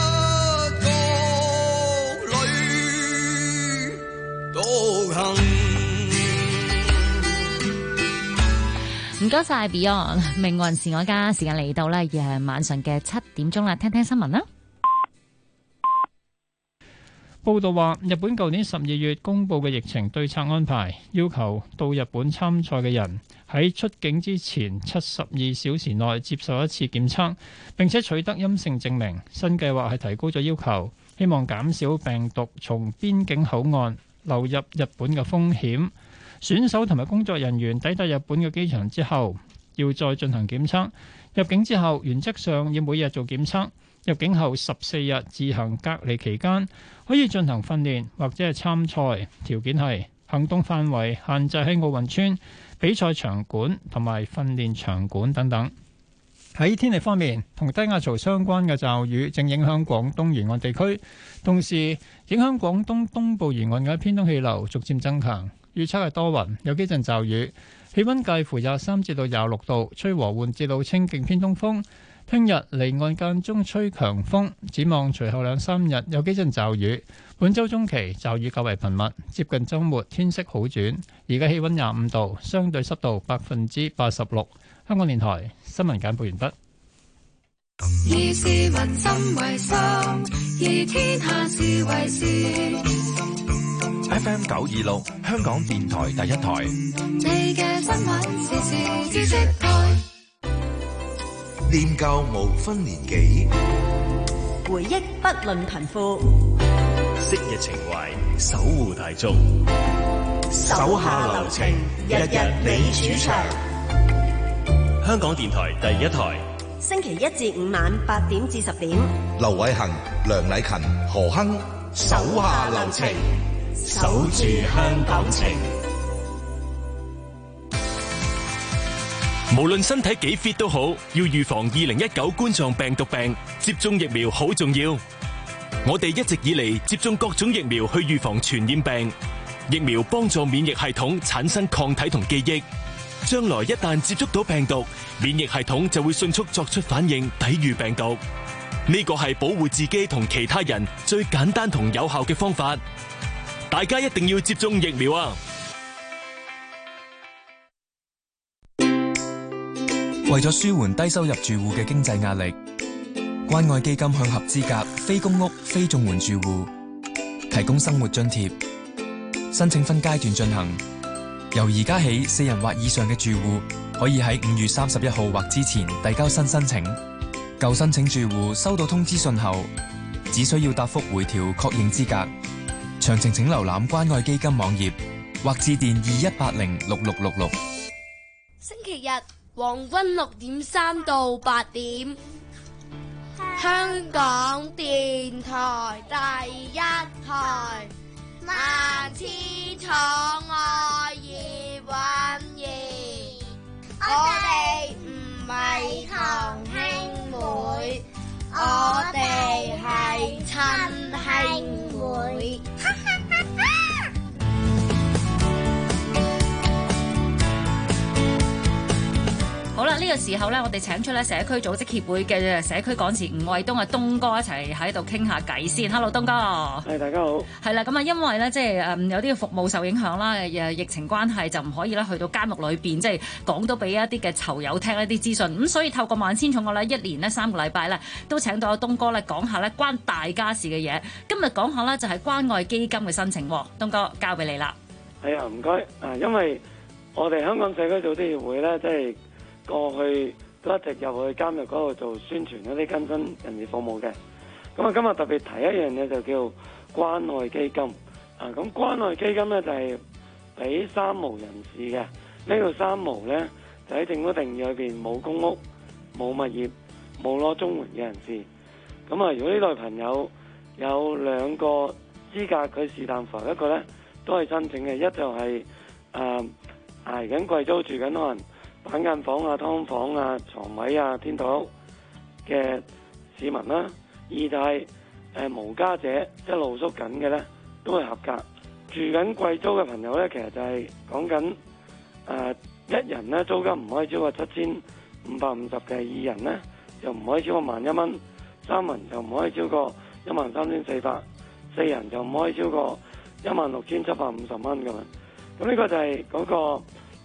唔該晒 Beyond， 命運是我家，時間嚟到咧，晚上嘅7點鐘啦，聽聽新聞啦。 報道話，日本舊年12月公佈嘅疫情對策安排，要求到日本參賽嘅人喺出境之前72小時內接受一次檢測，並且取得陰性證明。新計劃係提高咗要求，希望減少病毒從邊境口岸流入日本嘅風險。選手同埋工作人員抵達日本嘅機場之後，要再進行檢測。入境之後，原則上要每日做檢測。入境後14日自行隔離期間，可以進行訓練或者係參賽，條件係行動範圍限制喺奧運村、比賽場館同埋訓練場館等等。喺天氣方面，同低壓槽相關嘅驟雨正影響廣東沿岸地區，同時影響廣東東部沿岸嘅偏東氣流逐漸增強。預測係多雲，有幾陣驟雨，氣溫介乎23至到26度，吹和緩至到清勁偏東風。聽日離岸間中吹強風，展望隨後2-3日有幾陣驟雨。本週中期驟雨較為頻密，接近週末天色好轉。而家氣溫25度，相對濕度86%。香港電台新聞簡報完畢。 以市民心為心，以天下事為事。 FM 926，香港電台第一台。 你嘅新聞時事知識台。 念舊無分年紀， 回憶不論貧富， 昔日情懷守護大眾， 手下留情，日日你主場。 香港電台第一台， 星期1至5晚8點至10點。 劉偉恒、梁禮勤、何亨， 手下留情，守住香港情。無論身體幾 fit 都好，要預防2019冠狀病毒病，接種疫苗好重要。我哋一直以嚟接種各種疫苗去預防傳染病，疫苗幫助免疫系統產生抗體同記憶，將來一旦接觸到病毒，免疫系統就會迅速作出反應，抵禦病毒。呢個係保護自己同其他人最簡單同有效嘅方法，大家一定要接種疫苗啊！ 為咗舒緩低收入住戶嘅經濟壓力，關愛基金向合資格非公屋、非綜援住戶提供生活津貼，申請分階段進行。由而家起，4人或以上嘅住戶可以喺5月31號或之前遞交新申請。舊申請住戶收到通知信後，只需要答覆回條確認資格。詳情請瀏覽關愛基金網頁或致電21806666。 星期日黃昏6點3到8點，香港電台第一台，萬千寵愛葉蘊儀，我哋唔係堂兄妹，我哋係親兄妹。 好啦，呢個時候咧，我哋請出咧社區組織協會嘅社區幹事吳衛東啊，東哥一齊喺度傾下偈先。Hello， 東哥。 係，大家好。係啦，咁啊，因為咧，即係有啲嘅服務受影響啦，疫情關係就唔可以咧去到監獄裏邊，即係講到俾一啲嘅囚友聽一啲資訊。咁所以透過萬千寵愛咧，一連呢3個禮拜咧，都請到阿東哥咧講下咧關大家事嘅嘢。今日講下咧就係關愛基金嘅申請。東哥交俾你啦。 係啊，唔該。因為我哋香港社區組織協會咧，即係過去都一直入去監獄嗰度做宣傳嗰啲更新人士服務嘅。咁啊，今日特別提一樣嘢就叫關愛基金。咁關愛基金咧就係俾三無人士嘅。呢個三無咧就喺政府定義裏邊冇公屋、冇物業、冇攞綜援嘅人士。咁啊，如果呢類朋友有2個資格，佢是但符合一個咧，都係申請嘅。一就係捱緊貴租住緊可能板間房啊、劏房啊、床位啊、天台屋嘅市民啦；二就係無家者，即係露宿緊嘅咧，都係合格。住緊貴租嘅朋友咧，其實就係講緊一人咧租金唔可以超過7550嘅，二人咧就唔可以超過11000蚊，三人就唔可以超過13400，四人就唔可以超過16750蚊咁樣。咁呢個就係嗰個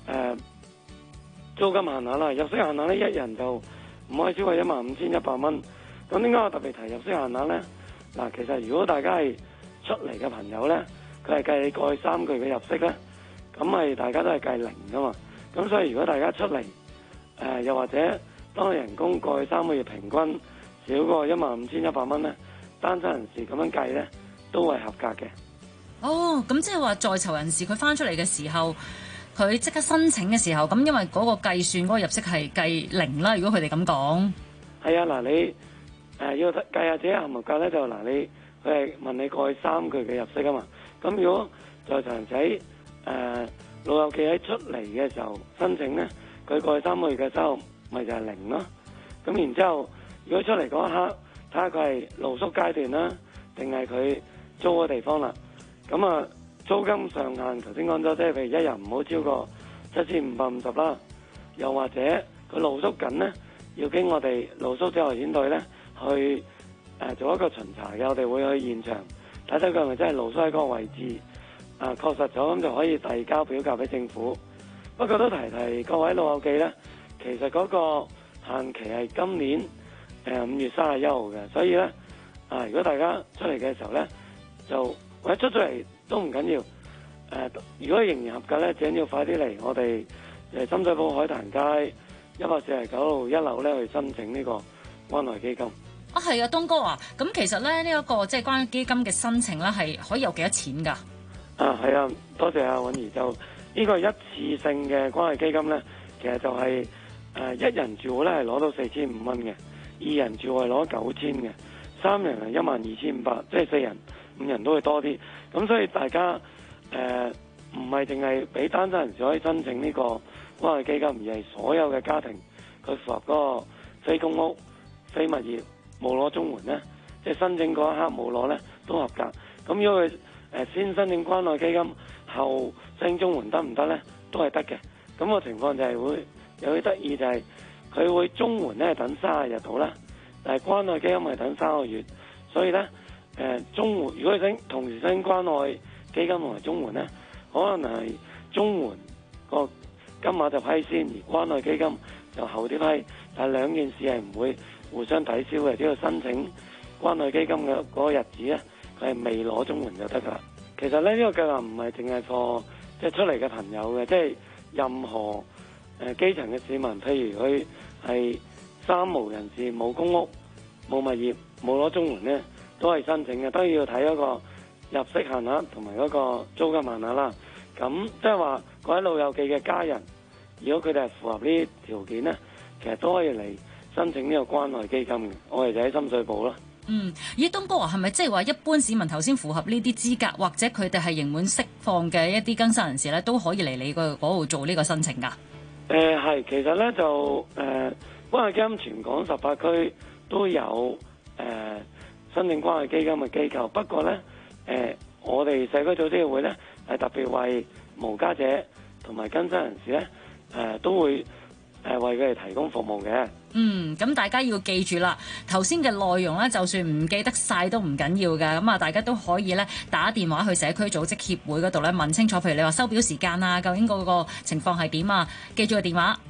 租金限額啦，入息限額呢，一人就唔可以超過15100蚊。咁點解我特別提入息限額呢？嗱，其實如果大家係出出嚟嘅朋友咧，佢係計你過去3個月嘅入息咧，咁係大家都係計零噶嘛。咁所以如果大家出嚟又或者當人工過去3個月平均少過15,100蚊咧，單身人士咁樣計咧都係合格嘅。 哦，咁即係話在囚人士佢翻出嚟嘅時候，佢即刻申請嘅時候，咁因為嗰個計算嗰個入息係計零啦。如果佢哋咁講，係啊，嗱你要計下自己合唔合格咧，就嗱你佢係問你過去3個月嘅入息啊嘛。咁如果在囚人士老友記喺出嚟嘅時候申請咧，佢過去3個月嘅收入咪就係零咯。咁然之後，如果出嚟嗰一刻睇下佢係露宿階段啦，定係佢租嘅地方啦。咁啊，租金上限頭先講咗，即係譬如一日唔好超過7,550啦。又或者佢露宿緊咧，要經我哋露宿者外遣隊咧去做一個巡查嘅，我哋會去現場睇睇佢係咪真係露宿喺嗰個位置。確實咗咁就可以遞交表格俾政府。不過都提提各位老友記咧，其實嗰個限期係今年5月31號嘅，所以咧如果大家出嚟嘅時候咧，就或者出咗嚟都唔緊要。如果仍然合格咧，請要快啲嚟我哋深水埗海壇街149號1樓咧去申請呢個關愛基金。係啊，東哥啊，咁其實咧呢一個即係關愛基金嘅申請咧係可以有幾多錢㗎？係啊，多謝阿允兒。就呢個一次性嘅關愛基金咧，其實就係一人住戶咧係攞到4,500蚊嘅，2人住戶係攞9,000嘅，3人係12,500，即係4人5人都會多啲。咁所以大家唔係淨係俾單身人士可以申請呢個關愛基金，而係所有嘅家庭佢符合嗰個非公屋、非物業冇攞綜援咧，即係申請嗰一刻冇攞咧都合格。咁如果佢先申請關愛基金後申請綜援得唔得咧？都係得嘅。咁個情況就係會有啲得意，就係佢會綜援咧等30日到啦，但係關愛基金係等3個月。所以咧綜援如果你同時申請關愛基金同埋綜援咧，可能係綜援個金額就批先，而關愛基金就後啲批。但係兩件事係唔會互相抵消嘅，只要申請關愛基金嘅嗰個日子咧，佢係未攞綜援就得㗎啦。其實咧呢個計劃唔係淨係for即係出嚟嘅朋友嘅，即係任何基層嘅市民，譬如佢係三無人士、冇公屋、冇物業、冇攞綜援咧，都係申請嘅，都要睇嗰個入息限額同埋嗰個租金限額啦。咁即係話各位老友記嘅家人，如果佢哋係符合呢啲條件咧，其實都可以嚟申請呢個關愛基金嘅。我哋就喺深水埗啦。咦，東哥係咪即係話一般市民頭先符合呢啲資格，或者佢哋係刑滿釋放嘅一啲更生人士咧，都可以嚟你嗰度做呢個申請㗎？係，其實咧就關愛基金全港18區都有申請關愛基金嘅機構，不過咧我哋社區組織協會咧係特別為無家者同埋更生人士咧都會為佢哋提供服務嘅。咁大家要記住啦，頭先嘅內容咧，就算唔記得晒都唔緊要嘅。咁啊，大家都可以咧打電話去社區組織協會嗰度咧問清楚，譬如你話收表時間啊，究竟嗰個情況係點啊？記住個電話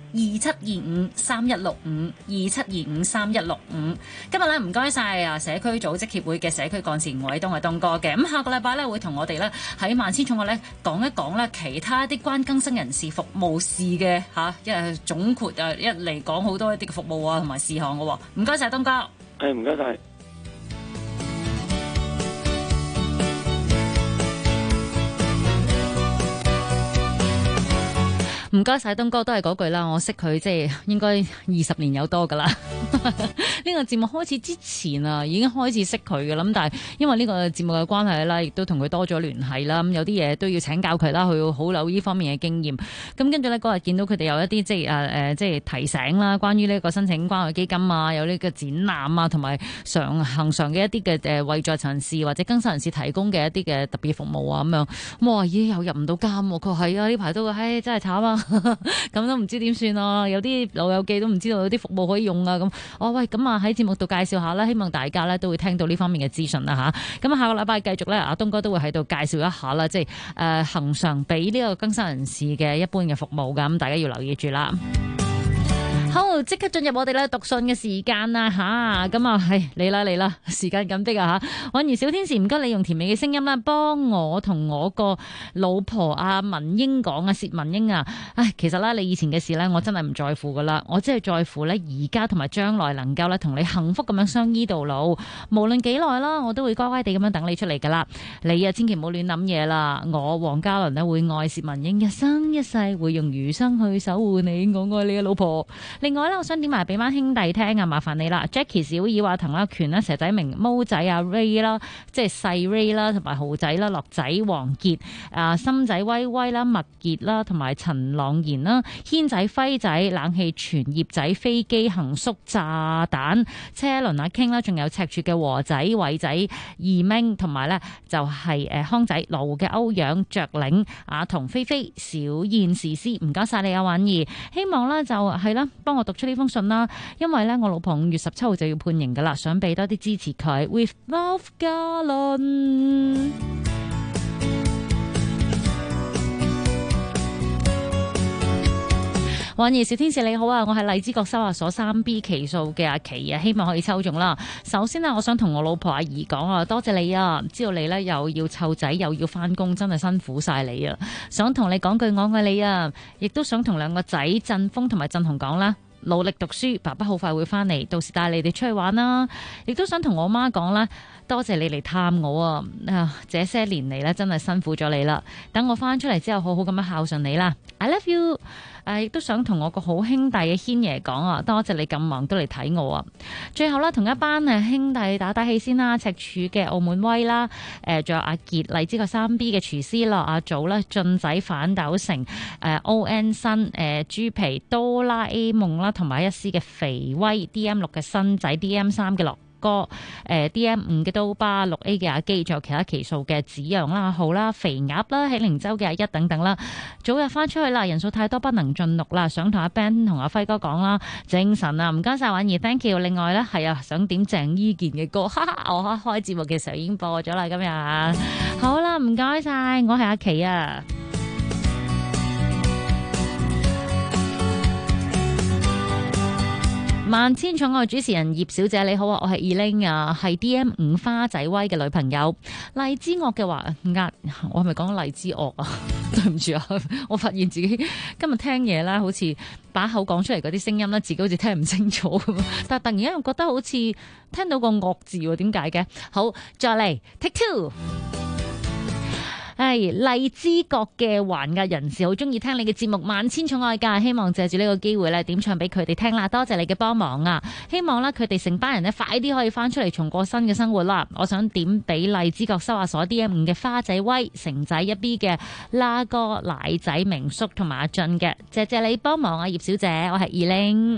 27253165，27253165。今日咧唔該晒啊社區組織協會嘅社區幹事吳偉東東哥嘅。咁下個禮拜咧會同我哋咧喺萬千寵愛咧講一講咧其他啲關更生人士服務事嘅總括一嚟講好多一啲嘅服務啊同埋事項嘅喎。唔該晒東哥。唔該晒。唔該晒東哥，都係嗰句啦，我識佢即係應該20年有多噶啦。呢個節目開始之前啊，已經開始識佢噶啦。咁但係因為呢個節目嘅關係啦，亦都同佢多咗聯繫啦。咁有啲嘢都要請教佢啦，佢好有呢方面嘅經驗。咁跟住呢嗰日見到佢哋有一啲即係提醒啦，關於呢個申請關愛基金啊，有呢個展覽啊，同埋恆常嘅一啲嘅為在囚人士或者更生人士提供嘅一啲嘅特別服務啊咁樣。咁我話咦又入唔到監喎，佢話係啊，呢排都真係慘啊！咁都唔知點算啊！有啲老友記都唔知道有啲服務可以用啊！咁喂，咁啊喺節目度介紹下啦，希望大家咧都會聽到呢方面嘅資訊啦吓。咁下個禮拜繼續咧，阿東哥都會喺度介紹一下啦，即係恆常俾呢個更生人士嘅一般嘅服務噶，咁大家要留意住啦。好， 即刻進入我哋咧讀信嘅時間啦吓，咁啊係嚟啦，時間緊迫啊吓！婉兒小天使，唔該你用甜美嘅聲音啦，幫我同我個老婆阿文英講啊，薛文英啊，唉，其實咧你以前嘅事咧，我真係唔在乎噶啦，我只係在乎咧而家同埋將來能夠咧同你幸福咁樣相依到老，無論幾耐啦，我都會乖乖地咁樣等你出嚟噶啦。你啊，千祈唔好亂諗嘢啦，我黃嘉倫咧會愛薛文英一生一世，會用餘生去守護你，我愛你嘅老婆。另外咧，我想點埋俾班兄弟聽啊，麻煩你啦 ，Jackie 小耳話滕阿權啦、蛇仔明、毛仔啊 Ray 啦，即係細 Ray 啦，同埋豪仔啦、樂仔、王傑啊、心仔威威啦、麥傑啦，同埋陳朗賢啦、軒仔、輝仔、冷氣全葉仔、飛機行宿炸彈、車輪阿傾啦，仲有赤柱嘅和仔、偉仔、二明，同埋咧就係康仔、羅湖嘅歐陽、雀嶺、阿童、菲菲、小燕、時思，唔該晒你啊，婉兒，希望咧就係啦，幫我讀出呢封信啦，因為咧我老婆5月17號就要判刑噶啦，想俾多啲支持佢。With love， 嘉倫。婉兒小天使你好啊，我係荔枝角收押所3B 期數嘅阿琪啊，希望可以抽中啦。首先呢，我想同我老婆阿姨講啊，多謝你啊，知道你呢又要湊仔又要翻工，真係辛苦晒你啊。想同你講句我愛你啊，亦都想同兩個仔振峰同埋振雄講啦，努力讀書，爸爸好快會翻嚟，到時帶你哋出去玩啦。亦都想同我媽講啦，多謝你嚟探我啊！這些年嚟呢，真係辛苦咗你啦。等我翻出嚟之後，好好咁樣孝順你啦。I love you。亦都想同我個好兄弟嘅軒爺講啊，多謝你咁忙都嚟睇我啊！最後啦，同一班兄弟打打氣先啦，赤柱嘅澳門威啦，仲有阿傑、荔枝角3B 嘅廚師啦，阿祖啦，俊仔反斗城，ON 新豬皮哆啦 A 夢啦，同埋一絲嘅肥威 DM6 嘅新仔 DM3 嘅樂哥，DM5 嘅刀疤，6A 嘅阿基，仲有其他期數嘅子陽啦、阿浩啦、肥鴨啦、喜靈洲嘅阿一等等啦。早日翻出去啦，人數太多不能進錄啦，想同阿 Ben 同阿輝哥講啦，精神啊，唔該晒婉兒 ，thank you。另外咧係啊，想點鄭伊健嘅歌，哈哈，我開節目嘅時候已經播咗啦，今日好啦，唔該晒，我係阿琪啊。萬千寵愛主持人葉小姐你好啊，我係 Elaine 啊，係 DM5 花仔威嘅女朋友。荔枝樂嘅話我係咪講荔枝樂啊？對唔住啊，我發現自己今日聽嘢啦，好似把口講出嚟嗰啲聲音咧，自己好似聽唔清楚咁，但係突然間又覺得好似聽到個惡字喎，點解嘅？好，再嚟 Take Two。荔枝角嘅環亞人士好中意聽你嘅節目，萬千寵愛㗎，希望借住呢個機會咧點唱俾佢哋聽啦，多謝你嘅幫忙啊！希望咧佢哋成班人咧快啲可以翻出嚟重過新嘅生活啦！我想點俾荔枝角收押所 DM5 嘅花仔威、城仔1B 嘅拉哥、奶仔、明叔同埋阿俊嘅，謝謝你幫忙啊，葉小姐，我係二玲。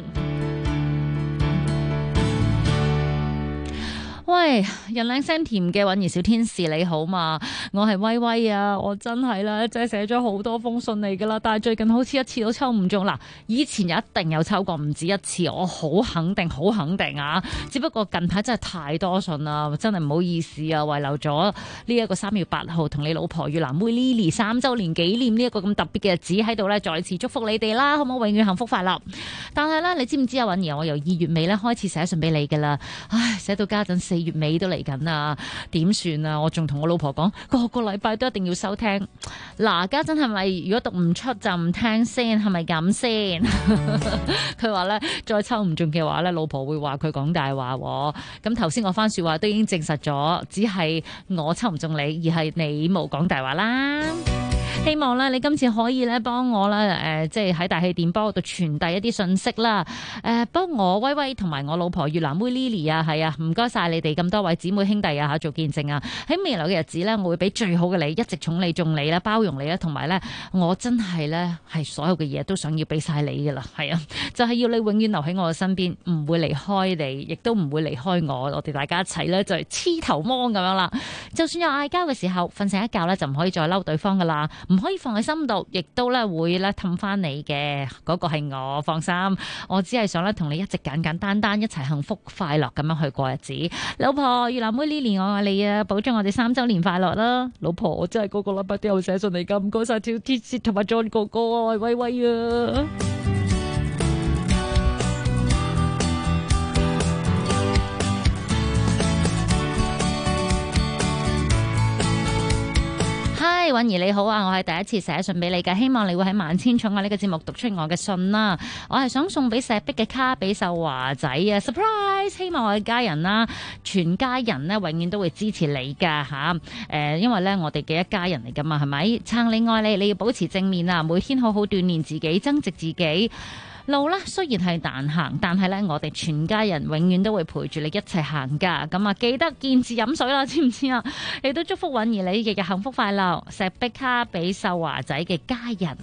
喂，人靚聲甜嘅婉兒小天使你好嘛？我係威威啊！我真係啦，即係寫咗好多封信嚟噶啦，但係最近好似一次都抽唔中啦。以前一定有抽過唔止一次，我好肯定啊！只不過近排真係太多信啦，真係唔好意思啊，遺留咗呢一個3月8號同你老婆越南妹 Lily 3週年紀念呢一個咁特別嘅日子喺度咧，再次祝福你哋啦，好唔好？永遠幸福快樂！但係咧，你知唔知啊？婉兒，我由2月尾咧開始寫信俾你噶啦，唉，寫到家陣4月尾都嚟緊啊，點算啊？我仲同我老婆講，個禮拜都一定要收聽。嗱，家陣係咪如果讀唔出就唔聽先？係咪咁先？佢話咧，再抽唔中嘅話咧，老婆會話佢講大話。咁頭先我番說話都已經證實咗，只係我抽唔中你，而係你冇講大話啦。希望咧，你今次可以咧幫我啦，即係喺大氣電波度傳遞一啲信息啦。幫我威威同埋我老婆越南妹 Lily 啊，係啊，唔該晒你哋咁多位姊妹兄弟啊嚇做見證啊！喺未來嘅日子咧，我會俾最好嘅你，一直寵你、重你啦，包容你啦，同埋咧，我真係咧係所有嘅嘢都想要俾晒你噶啦，係啊，就係要你永遠留喺我嘅身邊，唔會離開你，亦都唔會離開我。我哋大家一齊咧就係黐頭芒咁樣啦。就算有嗌交嘅時候，瞓醒一覺咧就唔可以再嬲對方噶啦。唔可以放喺心度，亦都咧會咧氹翻你嘅，嗰個係我，放心。我只係想咧同你一直簡簡單單一齊幸福快樂咁樣去過日子。老婆，越南妹 Lily 我愛你啊，保重我哋3週年快樂啦。老婆，我真係個禮拜都有寫信嚟㗎，唔該晒條鐵線同埋 John 哥哥啊，威威啊。 嗨，允兒你好啊，我係第一次寫信俾你嘅，希望你會喺萬千寵愛呢個節目讀出我嘅信啦。我係想送俾石壁嘅卡比秀華仔啊 ，surprise！ 希望我嘅家人啦，全家人呢永遠都會支持你噶吓。因為呢，我哋嘅一家人嚟噶嘛，係咪？撐你愛你，你要保持正面啊，每天好好鍛煉自己，增值自己。路啦，雖然係難行，但係咧，我哋全家人永遠都會陪住你一齊行噶。咁啊，記得見字飲水啦，知唔知啊？亦都祝福允兒你日日幸福快樂。石壁卡比秀華仔嘅家人。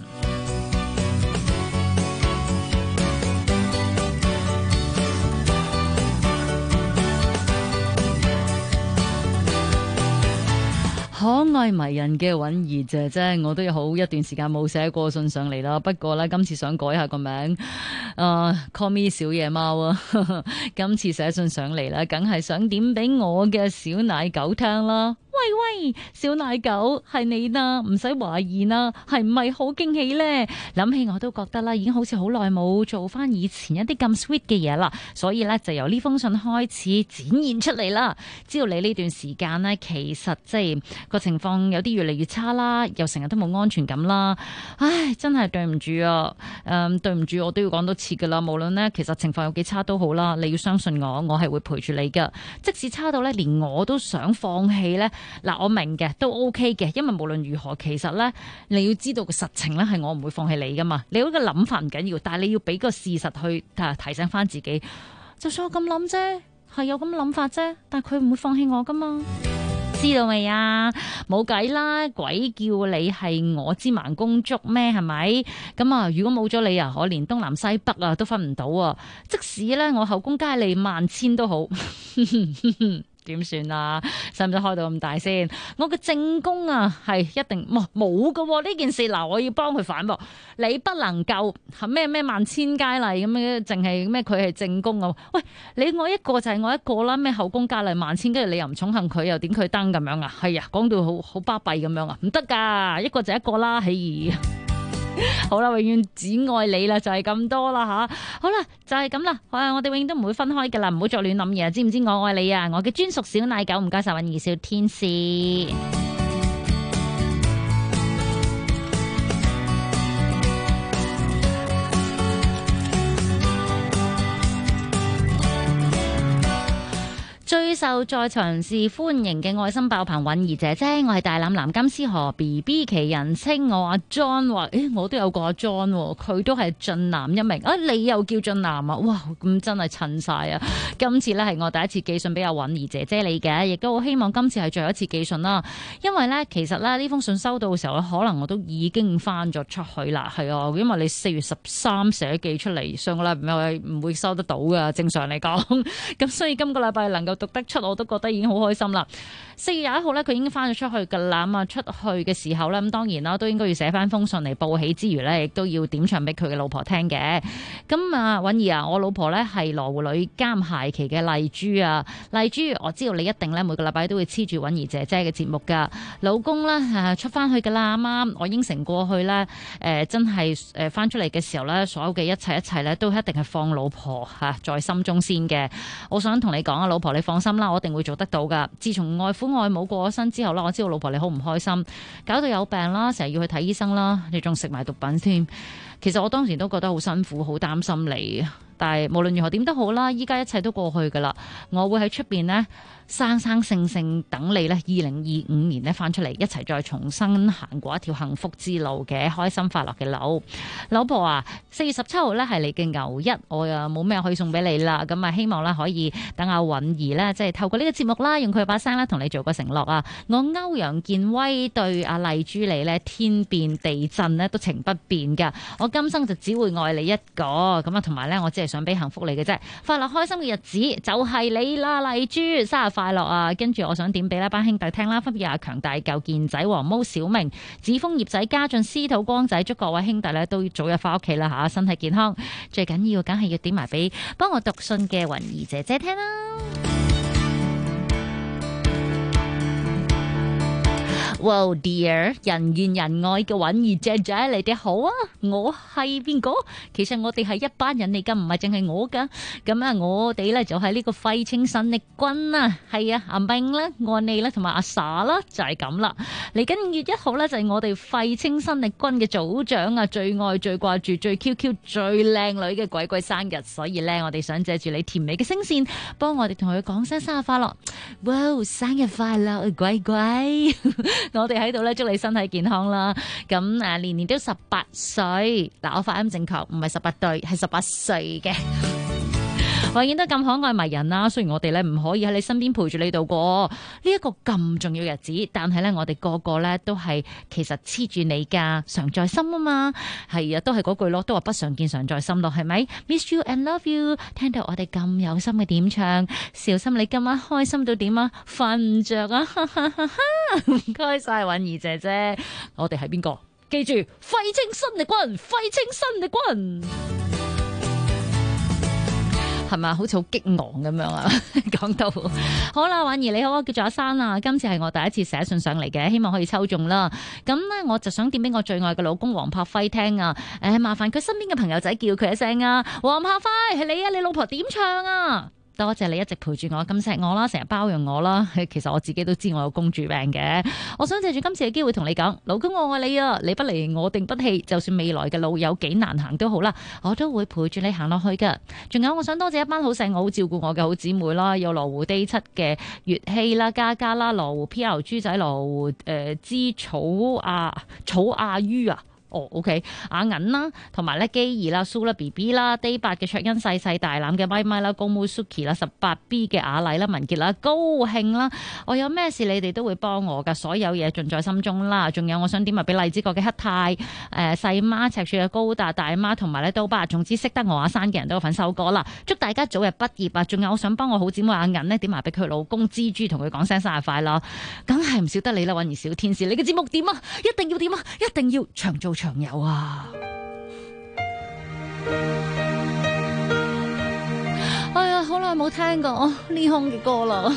可愛迷人嘅允兒姐姐，我都有好一段時間冇寫過信上嚟啦。不過咧，今次想改下個名，call me 小野貓啊。今次寫信上嚟啦，梗係想點俾我嘅小奶狗聽啦。喂喂，小奶狗係你啦，唔使懷疑啦，係唔係好驚喜呢？諗起我都覺得啦，已經好似好耐冇做翻以前一啲咁 sweet 嘅嘢啦，所以咧就由呢封信開始展現出嚟啦。知道你呢段時間呢，其實即係個情況有啲越嚟越差啦，又成日都冇安全感啦。唉，真係對唔住啊！對唔住，我都要講多次噶啦。無論呢，其實情況有幾差都好啦，你要相信我係會陪住你噶。即使差到咧，連我都想放棄咧。嗱，我明嘅，都 OK 嘅，因為無論如何，其實咧，你要知道個實情咧，係我唔會放棄你噶嘛。你嗰個諗法唔緊要，但係你要俾個事實去提醒翻自己。就算我咁諗啫，係有咁諗法啫，但係佢唔會放棄我噶嘛。知道未啊？冇計啦，鬼叫你係我之盲公竹咩？係咪？咁啊，如果冇咗你啊，我連東南西北啊都分唔到啊！即使咧我後宮佳麗萬千都好。點算啊？使唔使開到咁大先？我嘅正宮啊，係一定冇噶呢件事。嗱，我要幫佢反駁，你不能夠係咩萬千佳麗咁樣，淨係咩佢係正宮啊？喂，你我一個就係我一個啦，咩後宮佳麗萬千，跟住你又唔寵幸佢，又點佢燈咁樣啊？係啊，講到好巴閉咁樣啊，唔得噶，一個就一個啦，嘿。好啦，永遠只愛你啦，就係咁多啦吓。好啦，就係咁啦，我哋永遠都唔會分開噶啦，唔好再亂諗嘢，知唔知我愛你啊？我嘅專屬小奶狗，唔該晒，允兒小天使。最受在場人士歡迎嘅愛心爆棚允兒姐姐，我係大欖南金絲河 BB 奇人稱我阿 John 話，我都有個阿 John，佢都係俊男一名啊！你又叫俊男啊？哇，咁真係襯晒啊！今次呢係我第一次寄信俾阿允兒姐姐你嘅，亦都好希望今次係最後一次寄信啦。因為呢，其實呢封信收到嘅時候可能我都已經翻咗出去啦。係啊，因為你4月13寫寄出嚟，上個禮拜唔會收得到噶，正常嚟講。咁所以今個禮拜能夠讀得出，我都覺得已經好開心啦。4月21號咧，佢已經翻咗出去噶啦。咁啊，出去嘅時候咧，咁當然啦，都應該要寫翻封信嚟報喜之餘咧，亦都要點唱俾佢嘅老婆聽嘅。咁啊，允兒啊，我老婆咧係羅湖女監孩期嘅麗珠啊，麗珠，我知道你一定咧每個禮拜都會黐住允兒姐姐嘅節目噶。老公咧出翻去噶啦，啱啱我應承過去咧，真係翻出嚟嘅時候咧，所有嘅一切咧都一定係放老婆在心中先嘅。我想同你講啊，老婆你放心啦，我一定會做得到噶。自從外父外母過咗身之後啦，我知道老婆你好唔開心，搞到有病啦，成日要去睇醫生啦，你仲食埋毒品添。其實我當時都覺得好辛苦，好擔心你。但係無論如何點都好啦，依家一切都過去噶啦，我會喺出邊呢，生生性性等你呢2025年呢翻出嚟，一齊再重新行過一條幸福之路嘅開心快樂嘅路。老婆啊，4月17號呢係你嘅牛一，我又冇咩可以送俾你啦。咁啊，希望呢可以等阿允兒呢，即係透過呢個節目啦，用佢把聲啦同你做個承諾啊。我歐陽健威對阿麗珠你呢，天變地震呢都情不變噶。我今生就只會愛你一個咁啊，同埋呢，我只係想俾幸福你嘅啫，快樂開心嘅日子就係你啦，麗珠生日快樂啊！跟住我想點俾呢班兄弟聽啦，分別阿強大舊健仔、黃毛小明、子峰葉仔、家俊、司徒光仔，祝各位兄弟呢都早日翻屋企啦吓，身體健康，最緊要梗係要點埋俾幫我讀信嘅允兒姐姐聽啦。 Well dear， 人見人愛嘅韻兒姐姐，你哋好啊！我係邊個？其實我哋係一班人嚟噶，唔係淨係我噶。咁啊，我哋咧就係呢個廢青新力軍啊，係啊，阿明啦、安妮啦同埋阿 sa 啦，就係咁啦。嚟緊5月1號咧，就係我哋廢青新力軍嘅組長啊，最愛最掛住最 QQ 最靚女嘅鬼鬼生日，所以咧我哋想借住你甜美嘅聲線，幫我哋同佢講聲生日快樂。哇，生日快樂，鬼鬼！我哋喺度咧祝你身體健康啦。咁年年都18歲，嗱，我發音正確，唔係18對，係18歲嘅。我見到咁可愛迷人啦，雖然我哋咧唔可以喺你身邊陪住你度過呢一個咁重要日子，但係咧我哋個個咧都係其實黐住你噶，常在心啊嘛。係啊，都係嗰句咯，都話不常見常在心咯，係咪 ？Miss you and love you， 聽到我哋咁有心嘅點唱，小心你今晚開心到點啊？瞓唔着啊！唔該晒韻兒姐姐，我哋係邊個？記住，廢青新力軍，廢青新力軍。係咪好似好激昂咁樣啊？講到好啦，韻兒你好啊，叫做阿珊啊，今次係我第一次寫信上嚟嘅，希望可以抽中啦。咁呢，我就想點俾我最愛嘅老公黃柏輝聽啊！麻煩佢身邊嘅朋友仔叫佢一聲啊，黃柏輝係你啊，你老婆點唱啊？多謝你一直陪住我，咁錫我啦，成日包容我啦。其實我自己都知我有公主病嘅。我想借住今次嘅機會同你講，老公我愛你啊，你不離我定不棄，就算未來嘅路有幾難行都好啦，我都會陪住你行落去噶。仲有，我想多謝一班好錫我、好照顧我嘅好姊妹啦，有羅湖 D7嘅月希啦、嘉嘉啦、羅湖 PL 豬仔、羅湖之草亞於啊。OK， 阿銀啦，同埋咧基兒啦、蘇啦、BB 啦、Day8嘅卓欣細細大欖嘅咪咪啦、高妹 Suki 啦、18B 嘅雅麗啦、文傑啦、高興啦，我有咩事你哋都會幫我噶，所有嘢盡在心中啦。仲有我想點埋俾荔枝角嘅黑太、細媽、赤柱嘅高達、大媽同埋咧刀疤，總之識得我阿珊嘅人都有份收歌啦。祝大家早日畢業啊！仲有我想幫我好姊妹阿銀呢，點埋俾佢老公蜘蛛，同佢講聲生日快樂。梗係唔少得你啦，韻兒小天使，你嘅節目點啊？一定要點啊？一定要長做長有啊！哎呀，好耐冇聽過呢空嘅歌啦。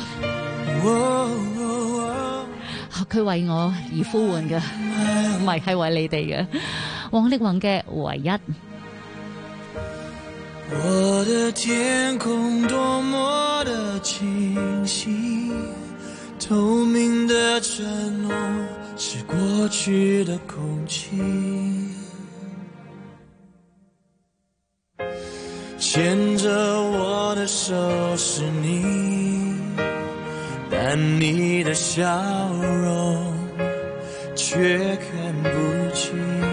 佢為我而呼喚嘅，唔係為你哋嘅。王力宏嘅唯一。 我的天空多麼的清晰，透明的承諾是過去的空氣，牽着我的手是你，但你的笑容卻看不清，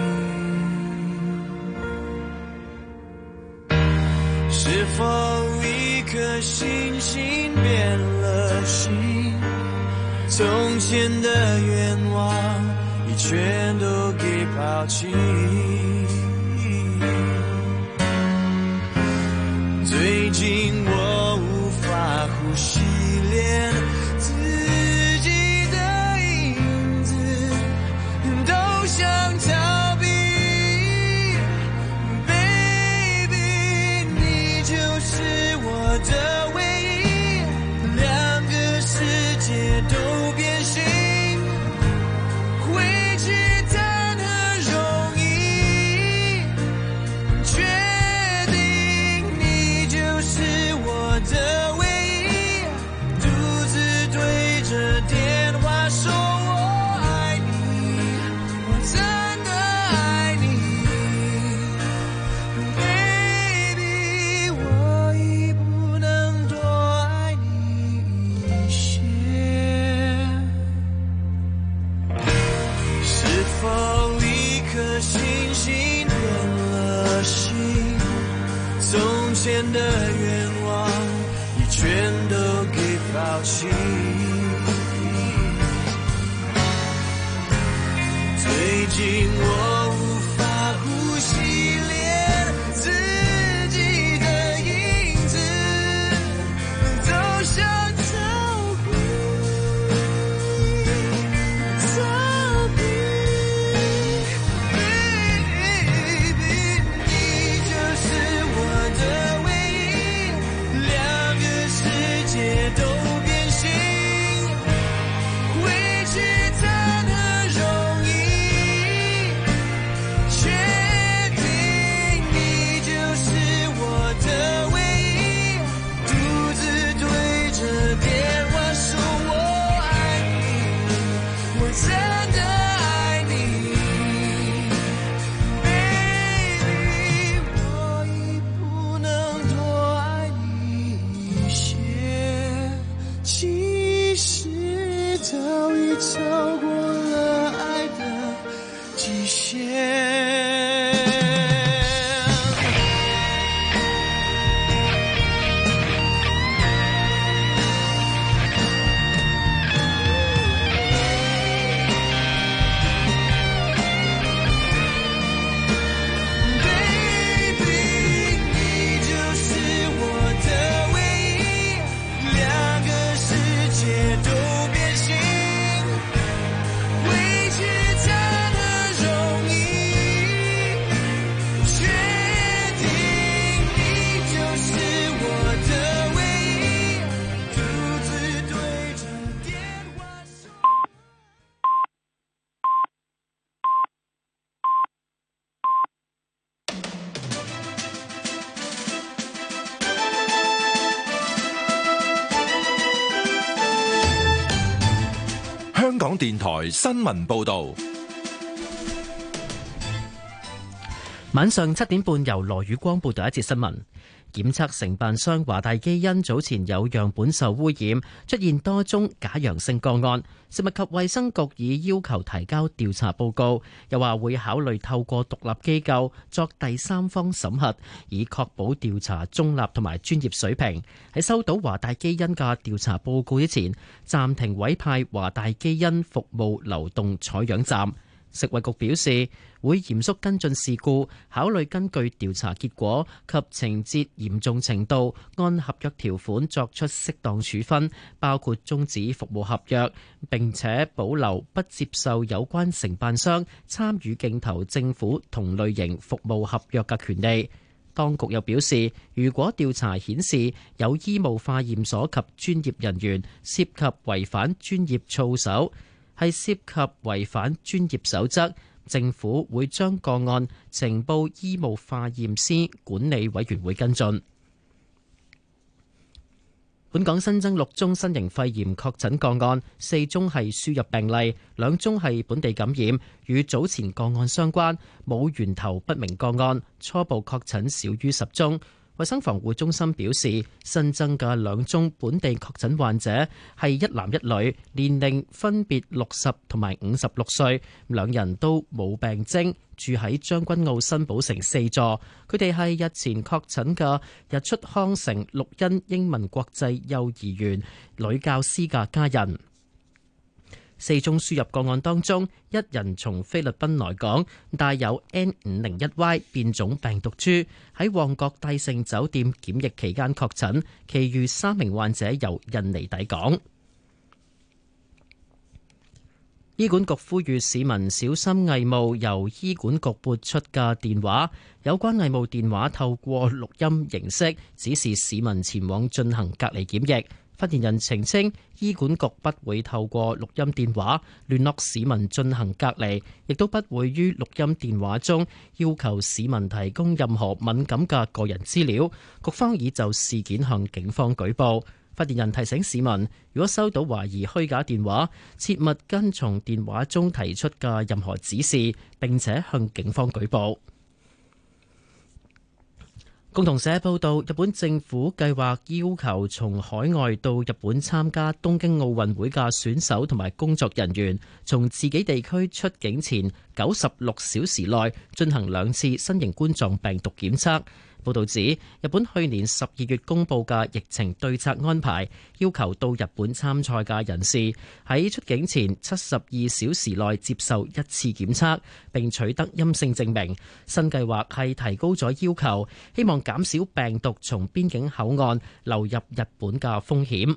是否一顆星星變了心，從前的願望已全都給拋棄，最近我無法呼吸，連自己的影子都想逃避， Baby 你就是我的唯一，兩個世界都變形，回去談何容易，確定你就是我的唯一，獨自對着電話說我愛你，我真的愛你， Baby 我已不能多愛你一些，是否一顆星星變了心，從前的願望已全都給拋棄，最近我無法呼吸，連自己的影子都想逃避，逃避， Baby 你就是我的唯一，兩個世界都變形，回去談何電台新聞報道。 晚上7點半，由羅宇光報道一節新聞。檢測承辦商華大基因早前有樣本受污染，出現多宗假陽性個案。食物及衛生局已要求提交調查報告，又話會考慮透過獨立機構作第三方審核，以確保調查中立同埋專業水平。喺收到華大基因嘅調查報告之前，暫停委派華大基因服務流動採樣站。食衛局表示，會嚴肅跟進事故，考慮根據調查結果及情節嚴重程度，按合約條款作出適當處分，包括終止服務合約，並且保留不接受有關承辦商參與競投政府同類型服務合約嘅權利。當局又表示，如果調查顯示有醫務化驗所及專業人員涉及違反專業操守，係涉及違反專業守則，政府會將個案呈報醫務化驗師管理委員會跟進。本港新增6宗新型肺炎確診個案，4宗係輸入病例，2宗係本地感染，與早前個案相關，冇源頭不明個案，初步確診少於10宗。衛生防護中心表示，新增嘅2宗本地確診患者係一男一女，年齡分別60同埋56歲，2人都冇病徵，住喺將軍澳新寶城4座。佢哋係日前確診嘅日出康城綠茵英文國際幼兒園女教師嘅家人。4宗輸入個案當中，1人從菲律賓來港，帶有 N501Y 變種病毒株，喺旺角帝盛酒店檢疫期間確診，其餘3名患者由印尼抵港。醫管局呼籲市民小心偽冒由醫管局撥出嘅電話，有關偽冒電話透過錄音形式指示市民前往進行隔離檢疫。發言人澄清，醫管局不會透過錄音電話聯絡市民進行隔離，亦都不會於錄音電話中要求市民提供任何敏感嘅個人資料。局方已就事件向警方舉報。發言人提醒市民，如果收到懷疑虛假電話，切勿跟從電話中提出嘅任何指示，並且向警方舉報。共同社報道，日本政府計劃要求從海外到日本參加東京奧運會嘅選手同埋工作人員，從自己地區出境前96小時內進行2次新型冠狀病毒檢測。報道指，日本去年12月公佈嘅疫情對策安排，要求到日本參賽嘅人士喺出境前72小時內接受1次檢測，並取得陰性證明。新計劃係提高咗要求，希望減少病毒從邊境口岸流入日本嘅風險。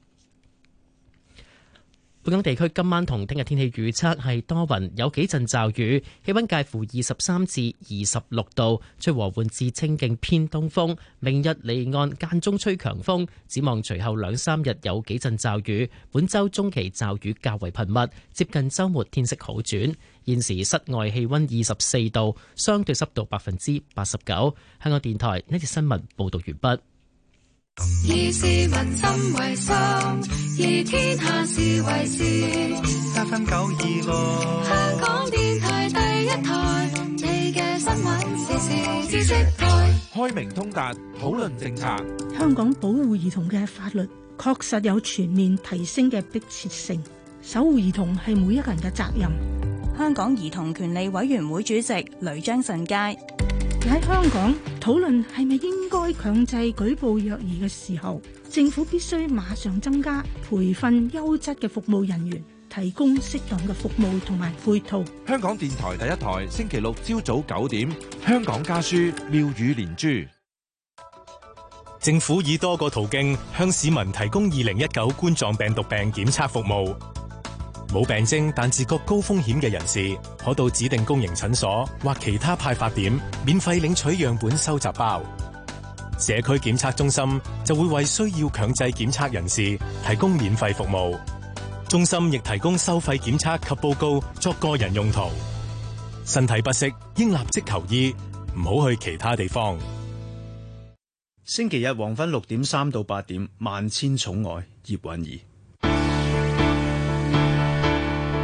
本港地區今晚同聽日天氣預測係多雲，有幾陣驟雨，氣溫介乎23至26度，吹和緩至清勁偏東風。明日離岸間中吹強風，展望隨後2-3日有幾陣驟雨。本週中期驟雨較為頻密，接近週末天色好轉。現時室外氣溫24度，相對濕度89%。香港電台呢節新聞報道完畢。 以市民心為心，以天下事為事。FM 926，香港電台第一台，你嘅新聞時事知識台。 開明通達，討論政策。 香港保護兒童嘅法律確實有全面提升嘅迫切性，守護兒童係每一個人嘅責任。 香港兒童權利委員會主席呂張慎佳。 喺香港討論係咪應該強制舉報虐兒嘅時候，政府必須馬上增加培訓優質嘅服務人員，提供適當嘅服務同埋配套。 香港電台第一台，星期六朝早9點，香港家書妙語連珠。 政府以多個途徑向市民提供2019冠狀病毒病檢測服務。冇病徵但自覺高風險嘅人士，可到指定公營診所或其他派發點免費領取樣本收集包。社區檢測中心就會為需要強制檢測人士提供免費服務。中心亦提供收費檢測及報告作個人用途。身體不適應立即求醫，唔好去其他地方。 星期日黃昏6點3到8點，萬千寵愛葉韻儀。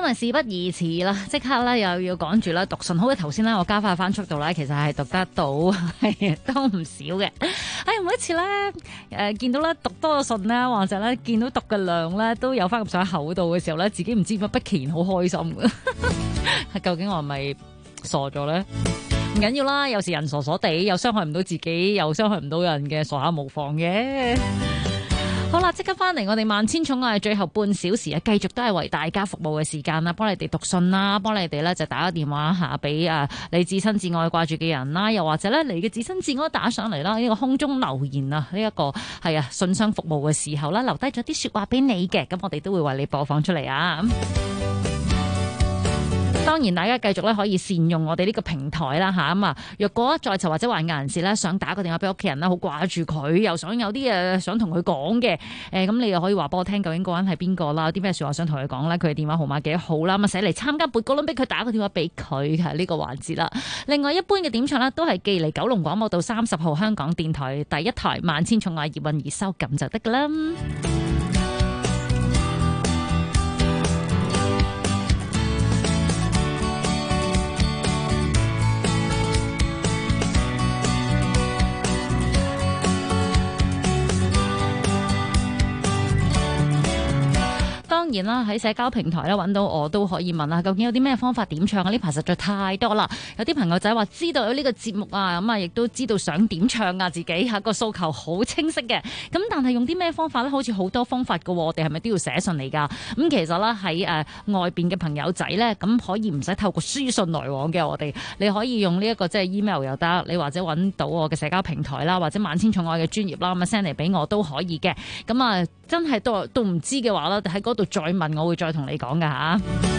係事不宜遲啦，即刻咧又要趕住啦讀信。好嘅，頭先咧我加快翻速度咧，其實係讀得到，係都唔少嘅。每一次咧見到咧讀多個信咧，或者咧見到讀嘅量咧都有翻咁上下厚度嘅時候咧，自己唔知點解不其然好開心嘅。究竟我係咪傻咗咧？唔緊要啦，有時人傻傻地，又傷害唔到自己，又傷害唔到人嘅，傻下無妨嘅。好啦，即刻翻嚟我哋萬千寵愛最後半小時啊，繼續都係為大家服務嘅時間啦，幫你哋讀信啦，幫你哋咧就打個電話下俾你至親至愛掛住嘅人啦，又或者咧你嘅至親至愛打上嚟啦，呢個空中留言啊，呢一個係信箱服務嘅時候啦，留低咗啲說話俾你嘅，咁我哋都會為你播放出嚟啊。當然，大家繼續咧可以善用我哋呢個平台啦嚇咁啊！若果在囚或者患嘅人士咧，想打個電話俾屋企人啦，好掛住佢，又想有啲嘢想同佢講嘅，咁你又可以話俾我聽，究竟嗰個人係邊個啦？有啲咩説話想同佢講咧？佢嘅電話號碼幾好啦？咁啊寫嚟參加背稿輪俾佢打個電話俾佢係呢個環節啦。另外一般嘅點唱咧，都係寄嚟九龍廣播道30號香港電台第一台萬千寵愛葉韻儀收咁就得㗎啦。當然啦，喺社交平台咧揾到我都可以問啦，究竟有啲咩方法點唱啊？呢排實在太多啦，有啲朋友仔話知道有呢個節目啊，咁啊亦都知道想點唱啊，自己個訴求好清晰嘅。咁但係用啲咩方法咧？好似好多方法㗎喎，我哋係咪都要寫信嚟㗎？咁其實咧喺外邊嘅朋友仔咧，咁可以唔使透過書信來往嘅，我哋你可以用呢一個即係 email 又得，你或者揾到我嘅社交平台啦，或者萬千寵愛嘅專頁啦，咁啊 send 嚟俾我都可以嘅。咁啊真係都唔知嘅話咧，喺嗰度再問，我會再同你講㗎吓。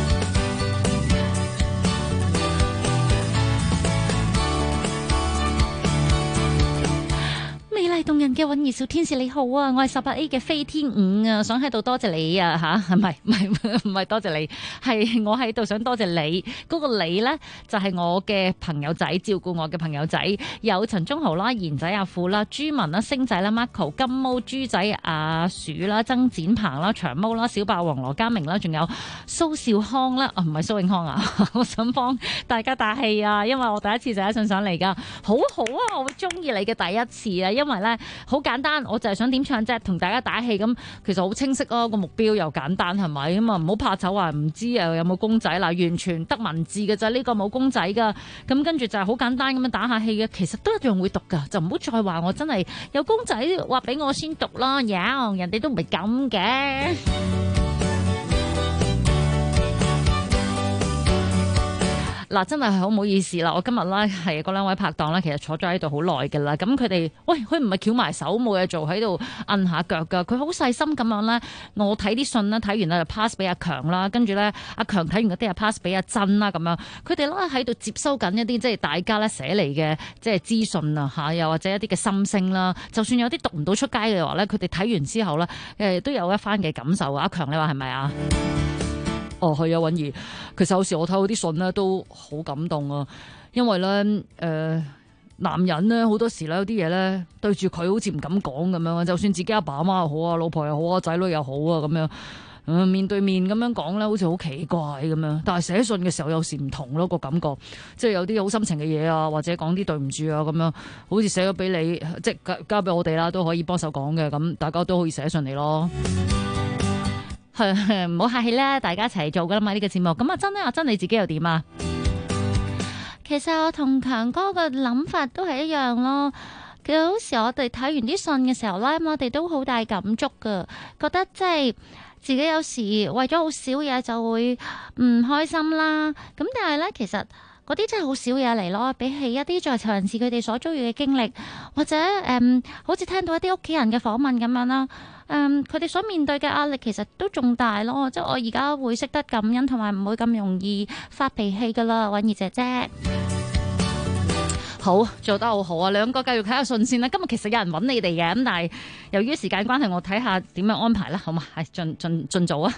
美麗動人嘅韻儀小天使你好啊，我係18A 嘅飛天五啊，想喺度多謝你啊吓，唔係多謝你，係我喺度想多謝你。嗰個你呢，就係我嘅朋友仔，照顧我嘅朋友仔，有陳忠豪啦、賢仔阿富啦、朱文啦、星仔啦、Marco 金毛、豬仔阿鼠啦、曾展鵬啦、長毛啦、小霸王羅家明啦，仲有蘇少康啦，唔係蘇永康啊，我想幫大家打氣啊，因為我第一次寫信上嚟噶，好好啊，我會中意你嘅第一次啊，因為咧好簡單，我就係想點唱啫，同大家打氣咁，其實好清晰啊，個目標又簡單係咪咁啊？唔好怕醜話唔知有冇公仔啦，完全得文字嘅咋，呢個冇公仔噶，咁跟住就係好簡單咁樣打下氣嘅，其實都一樣會讀噶，就唔好再話我真係有公仔話俾我先讀啦，人哋都唔係咁嘅。嗱，真係好唔好意思啦！我今日咧係嗰兩位拍檔咧，其實坐咗喺度好耐㗎啦。咁佢哋，喂，佢唔係翹埋手冇嘢做喺度摁下腳㗎，佢好細心咁樣咧。我睇啲信啦，睇完咧就 pass 俾阿強啦，跟住咧阿強睇完嗰啲又 pass 俾阿珍啦咁樣。佢哋咧喺度接收緊一啲即係大家咧寫嚟嘅即係資訊啊嚇，又或者一啲嘅心聲啦。就算有啲讀唔到出街嘅話咧，佢哋睇完之後咧都有一番嘅感受啊！阿強你話係咪啊？哦，係啊，韻儀，其實有時我睇到啲信咧都好感動啊，因為咧男人咧好多時咧有啲嘢咧對住佢好似唔敢講咁樣，就算自己阿爸阿媽又好啊，老婆又好啊，仔女又好啊咁樣，面對面咁樣講咧，好似好奇怪咁樣。但係寫信嘅時候有時唔同咯，個感覺，即係有啲好心情嘅嘢啊，或者講啲對唔住啊咁樣，好似寫咗俾你，即係交俾我哋啦，都可以幫手講嘅，咁大家都可以寫信嚟咯。唔好客氣啦，大家一齊做噶啦嘛呢個節目。咁阿珍你自己又點啊？其實我同強哥嘅諗法都係一樣咯。其實好時我哋睇完啲信嘅時候咧，我哋都好大感觸噶，覺得即係自己有時為咗好少嘢就會唔開心啦。咁但係咧，其實嗰啲真係好少嘢嚟咯，比起一啲在囚人士佢哋所遭遇嘅經歷，或者好似聽到一啲屋企人嘅訪問咁樣啦。佢哋所面對嘅壓力其實都仲大咯，即係我而家會識得感恩，同埋唔會咁容易發脾氣噶啦，韻儀姐姐。好，做得好好啊！兩個繼續睇下信先啦。今日其實有人揾你哋嘅，咁但係由於時間關係，我睇下點樣安排啦，好嘛？係盡早啊！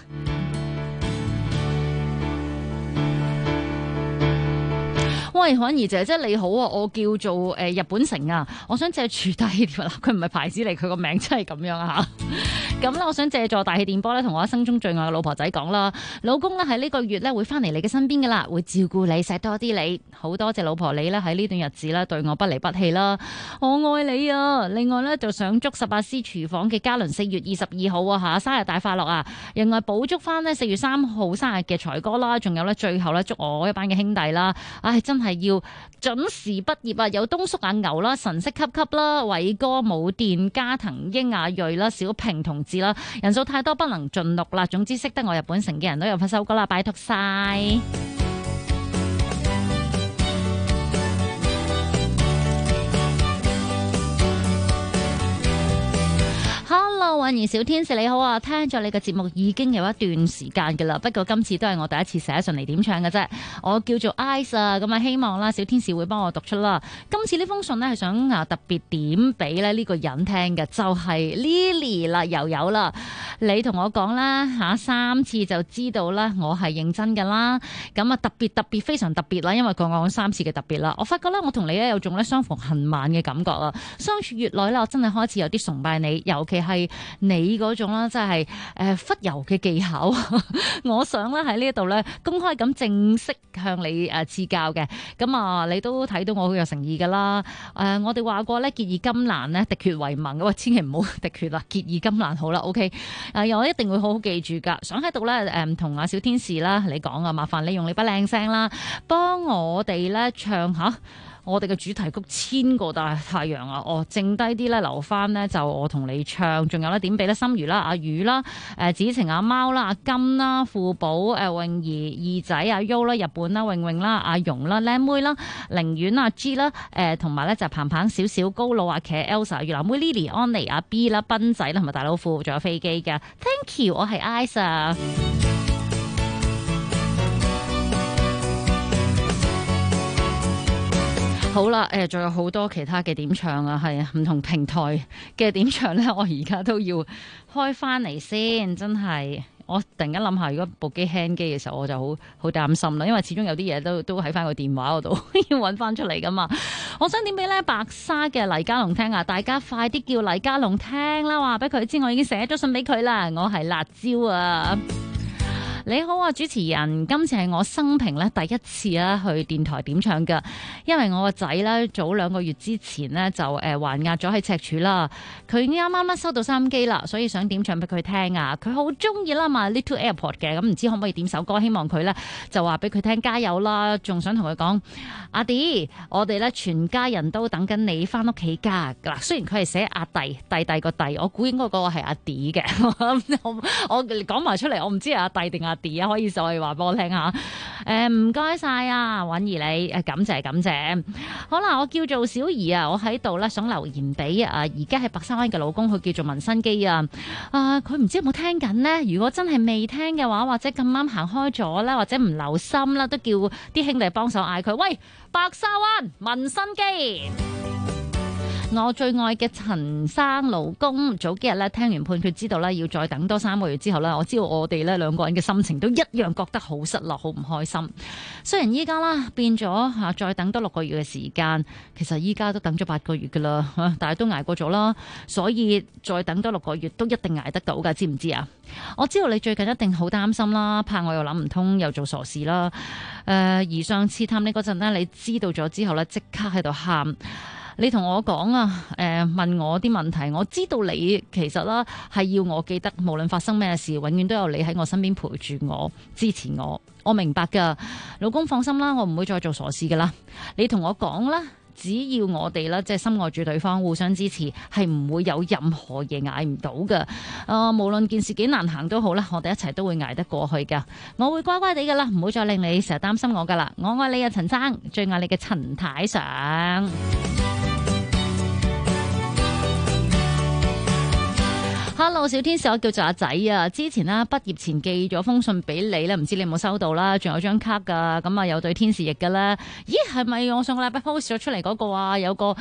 喂，婉兒姐姐你好啊，我叫做日本城啊，我想借住大氣電波，佢唔係牌子嚟，佢個名真係咁樣啊嚇。咁咧，我想借助大氣電波咧，同我一生中最愛嘅老婆仔講啦，老公咧喺呢個月咧會翻嚟你嘅身邊噶啦，會照顧你，錫多啲你。好多謝老婆你咧喺呢段日子咧對我不離不棄啦，我愛你啊！另外咧就想祝18C廚房嘅嘉倫4月22號啊嚇生日大快樂啊！另外補祝翻呢4月3號生日嘅財哥啦，仲有咧最後咧祝我一班嘅兄弟啦，唉真係要準時畢業啊！有東叔阿牛啦、神色級級啦、偉哥武電、加藤英阿瑞啦、小平同志啦，人數太多不能盡錄啦。總之識得我日本城嘅人都有份收歌啦，拜託晒。Hello， 婉兒小天使你好啊！聽咗你嘅節目已經有一段時間㗎啦，不過今次都係我第一次寫信嚟點唱嘅啫。我叫做 Ice 啊，咁啊希望啦小天使會幫我讀出啦。今次呢封信呢，係想特別點俾咧呢個人聽嘅，就係 Lily 啦，又有啦。你同我講啦嚇3次就知道啦，我係認真㗎啦。咁啊特別非常特別啦，因為講3次嘅特別啦。我發覺咧我同你咧有種咧相逢恨晚嘅感覺啊！相處越耐咧，我真係開始有啲崇拜你，尤其係你嗰種啦，即係忽悠嘅技巧。我想咧喺呢一度咧公開咁正式向你賜教嘅。咁啊，你都睇到我好有誠意㗎啦。我哋話過咧，結義金蘭咧，滴血為盟嘅喎，千祈唔好滴血啦，結義金蘭好啦 ，OK。我一定會好好記住㗎。想喺度咧同阿小天使啦你講啊，麻煩你用你把靚聲啦，幫我哋咧唱下我哋嘅主題曲《千個大太陽》啊！剩低啲咧留翻呢，就我同你唱，仲有咧點俾咧心如啦、阿雨啦、子晴阿貓啦、阿金啦、富寶、泳兒、二仔阿 U 啦、日本啦、泳泳啦、阿蓉啦、靚妹啦、寧遠阿 G 啦、同埋咧就彭彭少少高佬阿茄 Elsa、越南妹 Lily、安妮阿 B 啦、斌仔啦同埋大老虎，仲有飛機嘅 Thank you， 我係 Isa。好啦，仲有好多其他嘅點唱啊，係啊，唔同平台嘅點唱咧，我而家都要開翻嚟先，真係我突然間諗下，如果部機 hang 機嘅時候，我就好擔心啦，因為始終有啲嘢都喺翻個電話嗰度要揾翻出嚟噶嘛。我想點俾咧白沙嘅黎家龍聽啊，大家快啲叫黎家龍聽啦，話俾佢知我已經寫咗信俾佢啦，我係辣椒啊。你好啊，主持人，今次係我生平咧第一次啊去電台點唱㗎，因為我個仔咧早2個月之前呢，就還押咗喺赤柱啦，佢啱啱收到收音機啦，所以想點唱俾佢聽啊，佢好中意啦嘛 Little Airport 嘅，咁唔知可唔可以點首歌，希望佢咧就話俾佢聽加油啦，仲想同佢講阿弟，我哋咧全家人都等緊你翻屋企㗎嗱，雖然佢係寫阿弟個弟，我估應該嗰個係阿弟嘅，我講埋出嚟，我唔知係阿弟定阿弟啊，可以再話俾我聽下。唔該晒啊，婉兒你，感謝。好啦，我叫做小儀啊，我喺度咧想留言俾而家喺白沙灣嘅老公，佢叫做文新基啊。佢唔知有冇聽緊呢？如果真係未聽嘅話，或者咁啱行開咗啦，或者唔留心啦，都叫啲兄弟幫手嗌佢，喂，白沙灣文新基。我最愛嘅陳生老公，早幾日咧聽完判決知道咧要再等多3個月之後咧，我知道我哋咧2個人嘅心情都一樣覺得好失落，好唔開心。雖然依家啦變咗再等多6個月嘅時間，其實依家都等咗8個月噶啦，但係都捱過咗啦，所以再等多6個月都一定捱得到噶，知唔知啊？我知道你最近一定好擔心啦，怕我又諗唔通，又做傻事啦。而上次探你嗰陣咧，你知道咗之後咧，即刻喺度喊。你同我講啊，問我啲問題，我知道你其實啦係要我記得，無論發生咩事，永遠都有你喺我身邊陪住我，支持我。我明白噶，老公放心啦，我唔會再做傻事噶啦。你同我講啦，只要我哋啦即係深愛住對方，互相支持，係唔會有任何嘢捱唔到噶。無論件事幾難行都好啦，我哋一齊都會捱得過去噶。我會乖乖地噶啦，唔會再令你成日擔心我噶啦。我愛你啊，陳生，最愛你嘅陳太上。Hello， 小天使，我叫做阿仔啊。之前啦，畢業前寄咗封信俾你咧，唔知你有冇收到啦？仲有張卡噶，咁啊有對天使翼噶啦。咦，係咪我上個禮拜 post 咗出嚟嗰個啊？有個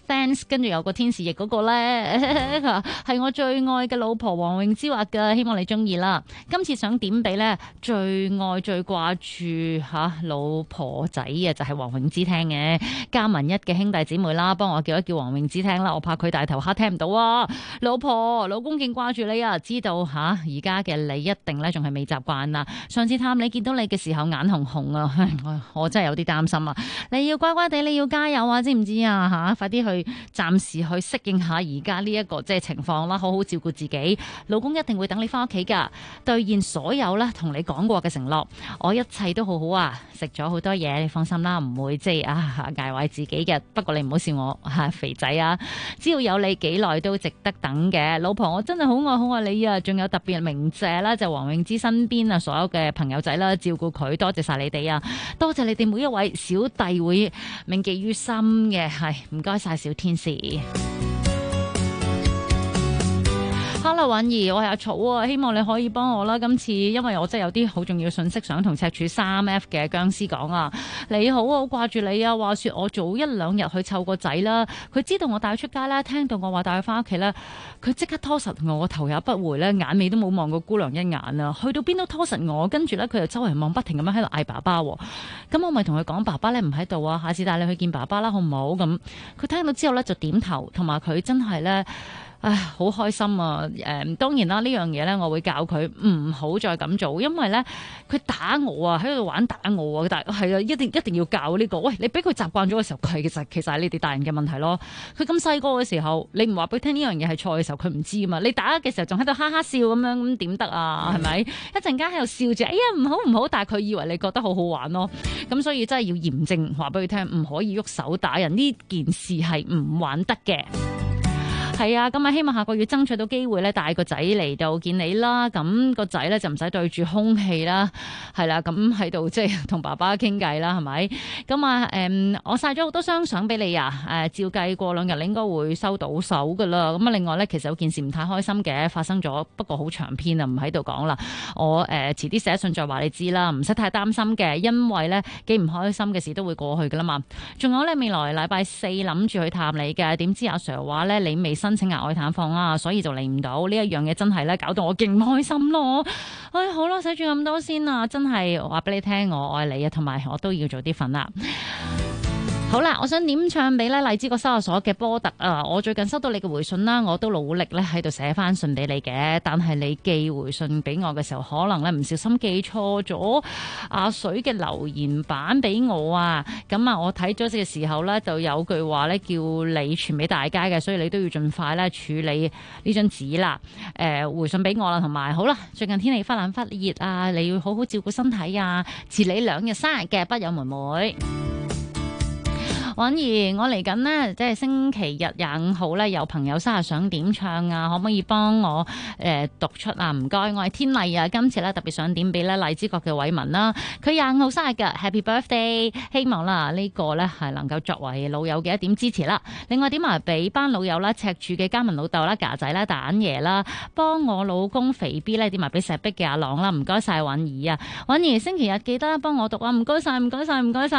Thanks， 跟住有個天使翼嗰個咧，係我最愛嘅老婆黃詠芝畫嘅，希望你中意啦。今次想點俾咧最愛最掛住老婆仔啊，就係黃詠芝聽嘅，加文一嘅兄弟姊妹啦，幫我叫一叫黃詠芝聽啦，我怕佢大頭蝦聽唔到啊。老婆老公勁掛住你啊，知道而家嘅你一定咧仲係未習慣啊。上次探你見到你嘅時候眼紅紅啊，我真係有啲擔心啊。你要乖乖地，你要加油啊，知唔知啊？快啲去暫時去適應下而家呢一個即係情況啦，好好照顧自己。老公一定會等你翻屋企噶，兌現所有咧同你講過嘅承諾。我一切都好好啊，食咗好多嘢，你放心啦，唔會即係捱壞自己嘅。不過你唔好笑我肥仔啊，只要有你幾耐都值得等嘅。老婆，我真係好愛你啊！仲有特別鳴謝啦，就黃詠芝身邊啊所有嘅朋友仔啦，照顧佢，多謝晒你哋啊！多謝你哋每一位小弟會銘記於心嘅，係唔該晒小天使。Hello， 允兒，我係阿草啊，希望你可以幫我啦。今次因為我真係有啲好重要嘅信息想同赤柱 3F 嘅僵屍講啊。你好，好掛住你啊。話說我早一兩日去湊個仔啦，佢知道我帶佢出街啦，聽到我話帶佢翻屋企咧，佢即刻拖實我，頭也不回咧，眼尾都冇望過姑娘一眼啊。去到邊都拖實我，跟住咧佢又周圍望，不停咁樣喺度嗌爸爸。咁我咪同佢講，爸爸咧唔喺度啊，下次帶你去見爸爸啦，好唔好？咁佢聽到之後咧就點頭，同埋佢真係咧。唉，好開心啊！當然啦，呢樣嘢咧，我會教佢唔好再咁做，因為咧佢打我啊，喺度玩打我啊，但係啊，一定要教呢個。喂，你俾佢習慣咗嘅時候，佢其實係你哋大人嘅問題咯。佢咁細個嘅時候，你唔話俾佢聽呢樣嘢係錯嘅時候，佢唔知啊嘛。你打嘅時候仲喺度哈哈笑咁樣，咁點得啊？係咪？一陣間喺度笑住，哎呀唔好，但係佢以為你覺得好好玩咯。咁所以真係要嚴正話俾佢聽，唔可以喐手打人，呢件事係唔玩得嘅。係啊，咁啊希望下個月爭取到機會咧，帶個仔嚟到見你啦。咁個仔咧就唔使對住空氣啦，係啦，咁喺度即係同爸爸傾偈啦，係咪？咁啊我晒咗好多張相俾你啊。照計過兩日你應該會收到手噶啦。咁啊另外咧，其實有件事唔太開心嘅發生咗，不過好長篇啊，唔喺度講啦。我遲啲寫信再話你知啦，唔使太擔心嘅，因為咧幾唔開心嘅事都會過去噶啦嘛。仲有咧，未來禮拜四諗住去探你嘅，點知阿 Sir 話咧你未申請額外探訪啊，所以就嚟唔到。呢一樣嘢真係咧搞到我勁唔開心咯。唉，好啦，寫住咁多先啊，真係話俾你聽，我愛你啊，同埋我都要早啲瞓啦。好啦，我想點唱俾咧荔枝角收押所嘅波特啊！我最近收到你嘅回信啦，我都努力咧喺度寫翻信俾你嘅，但係你寄回信俾我嘅時候，可能咧唔小心寄錯咗阿水嘅留言版俾我啊！咁啊，我睇咗嘅時候咧，就有句話咧叫你傳俾大家嘅，所以你都要盡快咧處理呢張紙啦。回信俾我啦，同埋好啦，最近天氣忽冷忽熱啊，你要好好照顧身體啊！遲你2日生日嘅筆友妹妹。允兒，我嚟緊呢，即係星期日25號咧，有朋友生日想點唱啊，可唔可以幫我讀出啊？唔該，我係天麗啊，今次咧特別想點俾咧荔枝角嘅偉文啦，佢25號生日嘅 Happy Birthday， 希望啦呢個咧係能夠作為老友嘅一點支持啦。另外點埋俾班老友啦，赤柱嘅嘉文老豆啦、架仔啦、蛋爺啦，幫我老公肥 B 咧點埋俾石壁嘅阿朗啦，唔該晒允兒啊，允兒星期日記得幫我讀啊，唔該晒，唔該晒，唔該晒。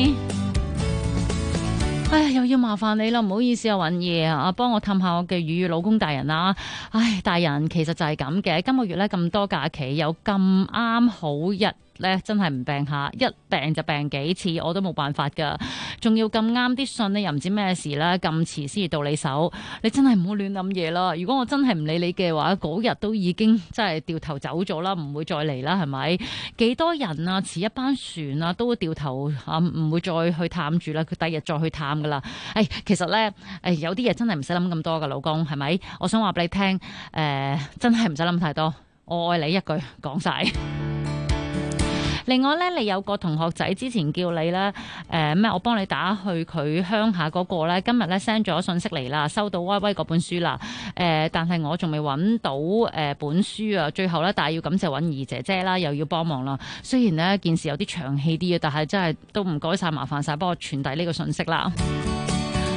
唉，又要麻煩你啦，唔好意思啊，允兒啊，幫我氹下我嘅雨雨老公大人啊。唉，大人其實就係咁嘅，今個月咧咁多假期，有咁啱好日咧，真係唔病下，一病就病幾次，我都冇辦法噶。仲要咁啱啲信咧，又唔知咩事啦，咁遲先至到你手，你真係唔好亂諗嘢啦。如果我真係唔理你嘅話，嗰日都已經真係掉頭走咗啦，唔會再嚟啦，係咪？幾多人啊，遲一班船啊，都會掉頭啊，唔會再去探住啦，佢第日再去探噶啦。其實咧，有啲嘢真係唔使諗咁多噶，老公係咪？我想話俾你聽，真係唔使諗太多，我愛你一句講晒。另外咧，你有個同學仔之前叫你咧，我幫你打去佢鄉下嗰個咧，今日咧 send 咗信息嚟啦，收到威威嗰本書啦，但係我仲未揾到本書啊，最後咧，但係要感謝允兒姐姐啦，又要幫忙啦。雖然呢件事有啲長氣啲啊，但係真係都唔該晒，麻煩晒，幫我傳遞呢個信息啦。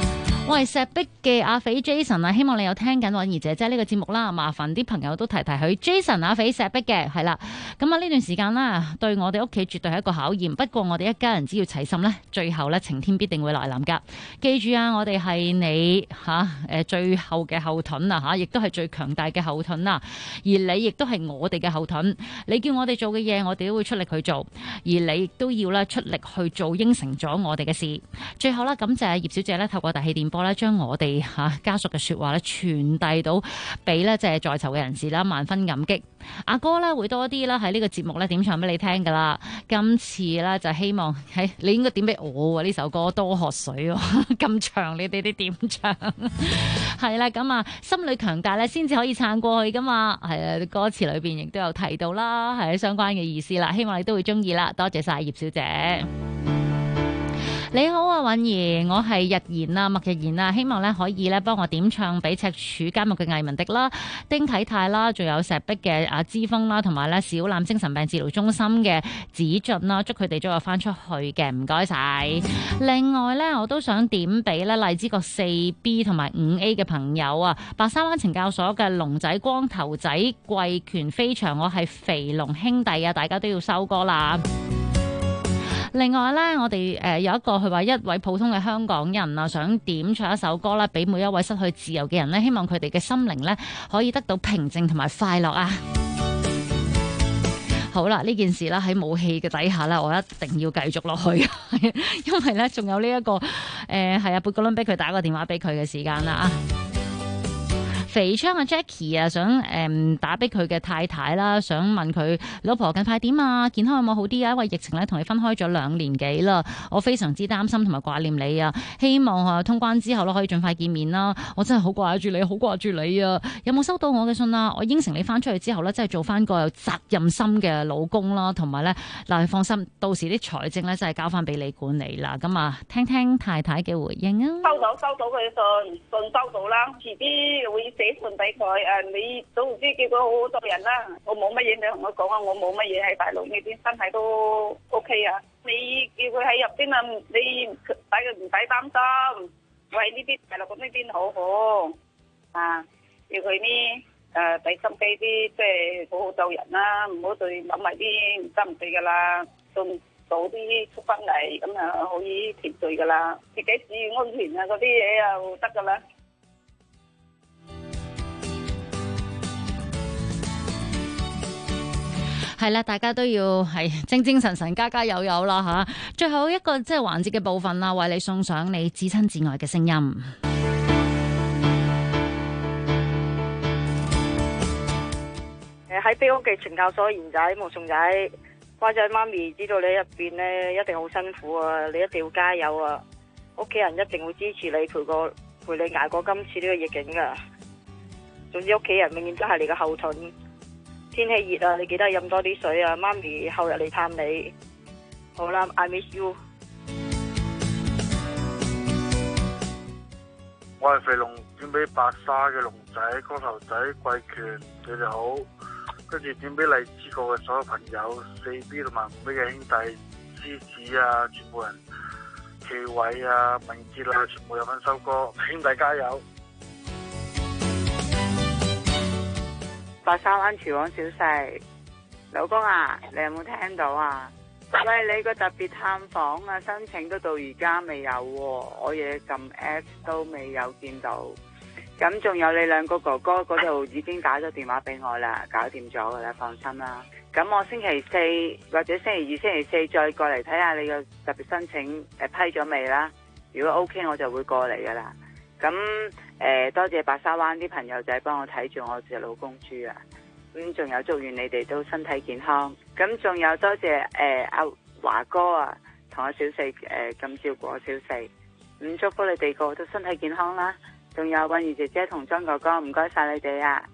我係石壁嘅阿肥 Jason 啊，希望你有聽緊韻兒姐姐呢個節目啦，麻煩啲朋友都提提佢 Jason 阿肥石壁嘅係啦。咁啊呢段時間啦，對我哋屋企絕對係一個考驗。不過我哋一家人只要齊心呢，最後呢晴天必定會來臨噶。記住啊，我哋係你最後嘅後盾啊吓，亦都係最強大嘅後盾啊。而你亦都係我哋嘅後盾。你叫我哋做嘅嘢，我哋都會出力去做。而你亦都要咧出力去做，應承咗我哋嘅事。最後啦，感謝葉小姐咧透過大氣電波咧，將我哋家屬嘅說話咧傳遞到俾咧即係在囚嘅人士啦，萬分感激。阿哥咧會多啲啦喺呢個節目咧點唱俾你聽噶啦。今次咧就希望你應該點俾我呢首歌多喝水咁長，你哋啲點唱係啦。咁啊，心理強大咧先至可以撐過去噶嘛。係啊，歌詞裏邊亦都有提到啦，係相關嘅意思啦。希望你都會中意啦。多謝晒葉小姐。你好啊，韻兒，我係日賢啊，麥日賢啊，希望咧可以咧幫我點唱俾赤柱監獄嘅魏文迪啦、丁啟泰啦，仲有石壁嘅阿之峰啦，同埋咧小欖精神病治療中心嘅子俊啦，祝佢哋早日翻出去嘅，唔該晒。另外咧，我都想點俾咧荔枝角 4B 同埋 5A 嘅朋友啊，白沙灣懲教所嘅龍仔、光頭仔、貴權飛翔，我係肥龍兄弟啊，大家都要收歌啦。另外咧，我哋有一個佢話一位普通嘅香港人啊，想點唱一首歌啦，俾每一位失去自由嘅人咧，希望佢哋嘅心靈咧可以得到平靜同埋快樂啊！好啦，呢件事啦喺武器嘅底下咧，我一定要繼續落去，因為咧仲有呢一個係啊，貝格倫俾佢打個電話俾佢嘅時間啦。肥昌阿 Jackie 啊，想打俾佢嘅太太啦，想問佢老婆近排點啊，健康有冇好啲啊？因為疫情咧同你分開咗2年幾啦，我非常之擔心同埋掛念你啊，希望通關之後可以盡快見面啦。我真係好掛住你，好掛住你啊！有冇收到我嘅信啊？我應承你翻出去之後咧，真係做翻個有責任心嘅老公啦，同埋咧嗱，你放心，到時啲財政咧真係交翻俾你管理啦。咁啊，聽聽太太嘅回應啊。 收到佢信收到啦，遲啲會寫信俾佢。你總之叫佢好好做人啦。我冇乜嘢，你同我講啊，我冇乜嘢喺大陸呢邊，身體都 OK 啊。你叫佢喺入邊啊，你唔使擔心。我喺呢邊大陸呢邊好好啊，叫佢呢俾心機啲，即係好好做人啦，唔好再諗埋啲唔得唔對噶啦，仲早啲出翻嚟，咁啊可以團聚噶啦，自己注意安全啊，嗰啲嘢又得噶啦。 係啦，大家都要係精神神、加加油油啦吓。最後一個即係環節嘅部分啦，為你送上你至親至愛嘅聲音。 喺非屋嘅懲教所賢仔、毛蟲仔、乖仔媽咪，知道你入邊咧一定好辛苦啊！你一定要加油啊！屋企人一定會支持你，陪你捱過今次呢個逆境噶。總之屋企人永遠都係你嘅後盾。天氣熱啊，你記得飲多啲水啊！媽咪後日嚟探你。好啦 ，I miss you。 我係肥龍，點俾白沙嘅龍仔、光頭仔、貴權，你哋好。跟住點俾荔枝角嘅所有朋友，4B 同埋5B嘅兄弟、獅子啊，全部人，奇偉啊、文傑啊，全部有份收歌，兄弟加油！ 白沙灣廚房小細，老公啊，你有冇聽到啊？喂，你個特別探訪啊，申請都到而家未有喎，我嘢撳 X 都未有見到。咁仲有你兩個哥哥嗰度已經打咗電話俾我啦，搞掂咗噶啦，放心啦。咁我星期四或者星期二、星期四再過嚟睇下你個特別申請批咗未啦？如果 OK 我就會過嚟噶啦。咁多謝白沙灣啲朋友仔幫我睇住我隻老公豬啊。咁仲有祝願你哋都身體健康。咁仲有多謝阿華哥啊，同阿小四咁照顧我小四。咁祝福你哋個個都身體健康啦。仲有韻兒姐姐同張哥哥，唔該晒你哋啊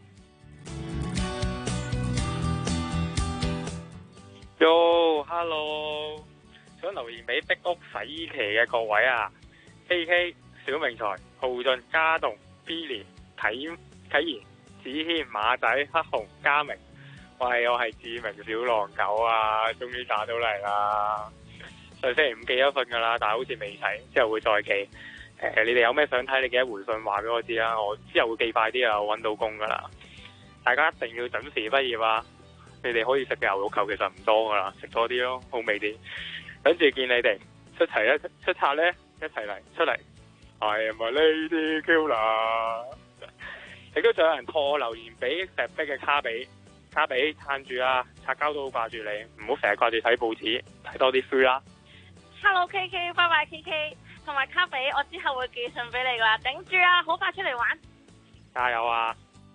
！Yo，hello， 想留言俾壁屋洗衣旗嘅各位啊 ，AK、小明財、浩俊、家棟、Billy、啟賢、子謙、馬仔、黑熊、嘉明，喂，我係志明小狼狗啊，終於打到嚟啦！上星期五寄咗份噶啦，但係好似未齊，之後會再寄。 你哋有咩想睇，你記得回信話俾我知啦，我之後會寄快啲啊，我揾到工噶啦。大家一定要準時畢業啊！你哋可以食嘅牛肉球其實唔多噶啦，食多啲咯，好味啲。等住見你哋出冊咧，一齊嚟出嚟。I am a lady killer。亦都仲有人拖留言俾石壁嘅卡比撐住啊！擦膠都好掛住你，唔好成日掛住睇報紙，睇多啲書啦。 Hello KK， 拜拜 KK， 同埋卡比，我之後會寄信俾你噶啦，頂住啊，好快出嚟玩。 加油啊！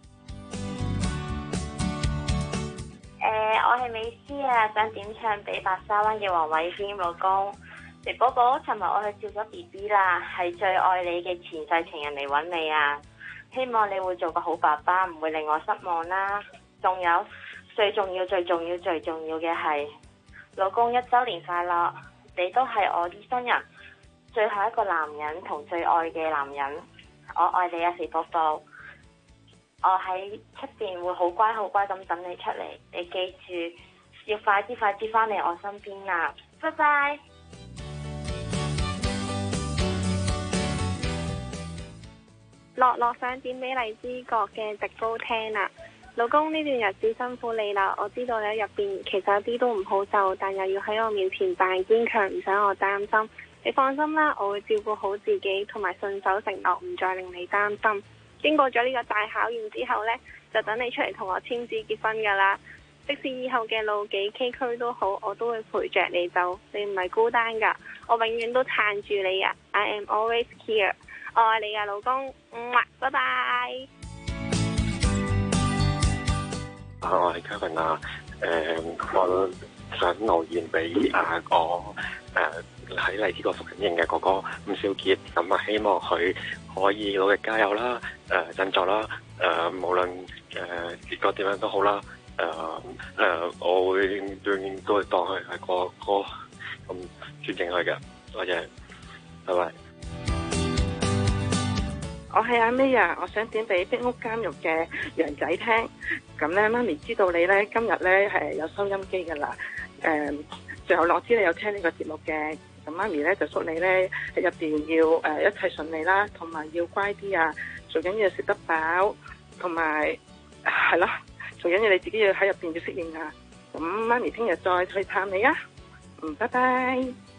我係美斯啊，想點唱俾白沙灣嘅黃偉謙老公。肥寶寶，尋日我去照咗 BB 啦，係最愛你嘅前世情人嚟揾你啊！希望你會做個好爸爸，唔會令我失望啦。仲有最重要嘅係，老公1週年快樂！你都係我呢生人最後一個男人同最愛嘅男人，我愛你啊，肥寶寶！我喺出邊會好乖咁等你出嚟，你記住要快啲翻嚟我身邊啊！拜拜。 樂想點俾荔枝角嘅直煲聽啊！老公，呢段日子辛苦你啦，我知道你喺入邊其實有啲都唔好受，但又要喺我面前扮堅強，唔使我擔心。你放心啦，我會照顧好自己，同埋信守承諾，唔再令你擔心。經過咗呢個大考驗之後呢，就等你出嚟同我簽字結婚噶啦。即使以後嘅路幾崎嶇都好，我都會陪着你走，你唔係孤單噶，我永遠都撐住你啊 ！I am always here。我愛你啊，老公，拜拜。 我係 Kevin 啊，我想留言俾我喺荔枝角服緊營嘅哥哥伍少傑，咁啊希望佢可以努力加油啦，振作啦，無論結果點樣都好啦，我會永遠都會當佢係個哥咁尊敬佢嘅，多謝，拜拜。 我係阿 May 啊，我想點俾壁屋監獄嘅楊仔聽。咁咧，媽咪知道你咧今日咧係有收音機噶啦。最後我知你有聽呢個節目嘅，咁媽咪咧就祝你咧喺入邊要一切順利啦，同埋要乖啲啊，最緊要食得飽，同埋係咯，最緊要你自己要喺入邊要適應啊。咁媽咪聽日再去探你啊。拜拜。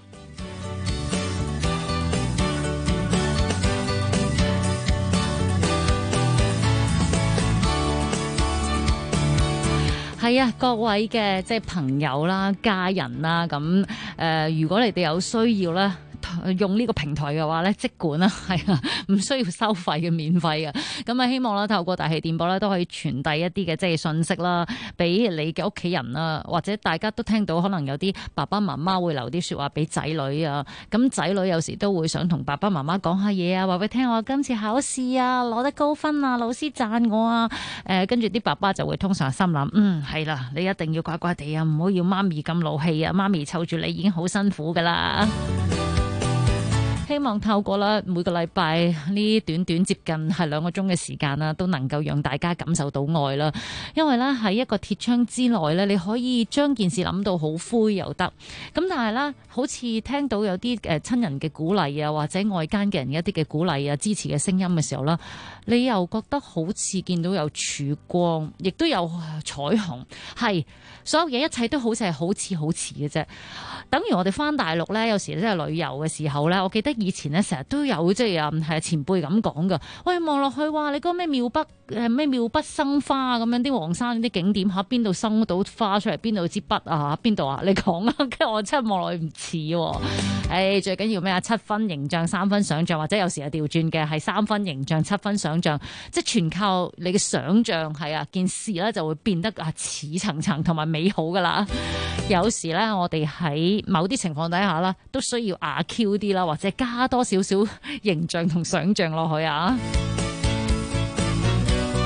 係啊，各位嘅即係朋友啦、家人啦，咁如果你哋有需要咧，用呢個平台嘅話咧，即管啦，係啊，唔需要收費嘅，免費嘅。咁啊，希望啦，透過大氣電波咧，都可以傳遞一啲嘅即係信息啦，俾你嘅屋企人啦，或者大家都聽到，可能有啲爸爸媽媽會留啲說話俾仔女啊。咁仔女有時都會想同爸爸媽媽講下嘢啊，話俾聽我今次考試啊攞得高分啊，老師讚我啊。跟住啲爸爸就會通常心諗，係啦，你一定要乖乖地啊，唔好要媽咪咁勞氣啊，媽咪湊住你已經好辛苦噶啦。希望透過啦每個禮拜呢短短接近係2個鐘嘅時間啦，都能夠讓大家感受到愛啦。因為咧喺一個鐵窗之內咧，你可以將件事諗到好灰又得。咁但係咧，好似聽到有啲親人嘅鼓勵啊，或者外間嘅人一啲嘅鼓勵啊、支持嘅聲音嘅時候啦，你又覺得好似見到有曙光，亦都有彩虹。係所有嘢一切都好似係好似嘅啫。等於我哋翻大陸咧，有時即係旅遊嘅時候咧，我記得以前咧成日都有即係前輩咁講噶。喂，望落去話你嗰個咩妙筆生花咁樣，啲黃山啲景點嚇邊度生到花出嚟，邊度支筆啊，邊度啊？你講啊，跟住我真係望落去唔似喎。最緊要咩啊？7分形象3分想像，或者有時係調轉嘅，係3分形象7分想像，即係全靠你嘅想像係啊，件事咧就會變得似層層同埋美好噶啦。有時咧，我哋喺某啲情況底下啦，都需要阿 Q 啲啦，或者加多少少形象同想像落去啊。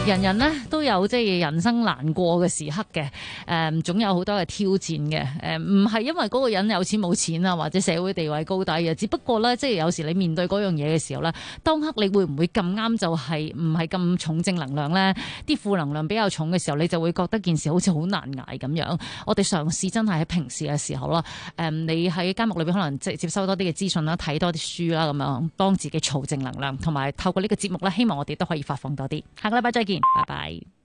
人人呢都有即係人生難過嘅時刻嘅，總有好多嘅挑戰嘅，唔係因為嗰個人有錢冇錢啊，或者社會地位高低啊，只不過咧即係有時你面對嗰樣嘢嘅時候咧，當刻你會唔會咁啱就係唔係咁重正能量咧？啲負能量比較重嘅時候，你就會覺得件事好似好難捱咁樣。我哋嘗試真係喺平時嘅時候啦，你喺監獄裏邊可能即係接收多啲嘅資訊啦，睇多啲書啦，咁樣幫自己儲正能量，同埋透過呢個節目咧，希望我哋都可以發放多啲。下個禮拜再見，拜拜。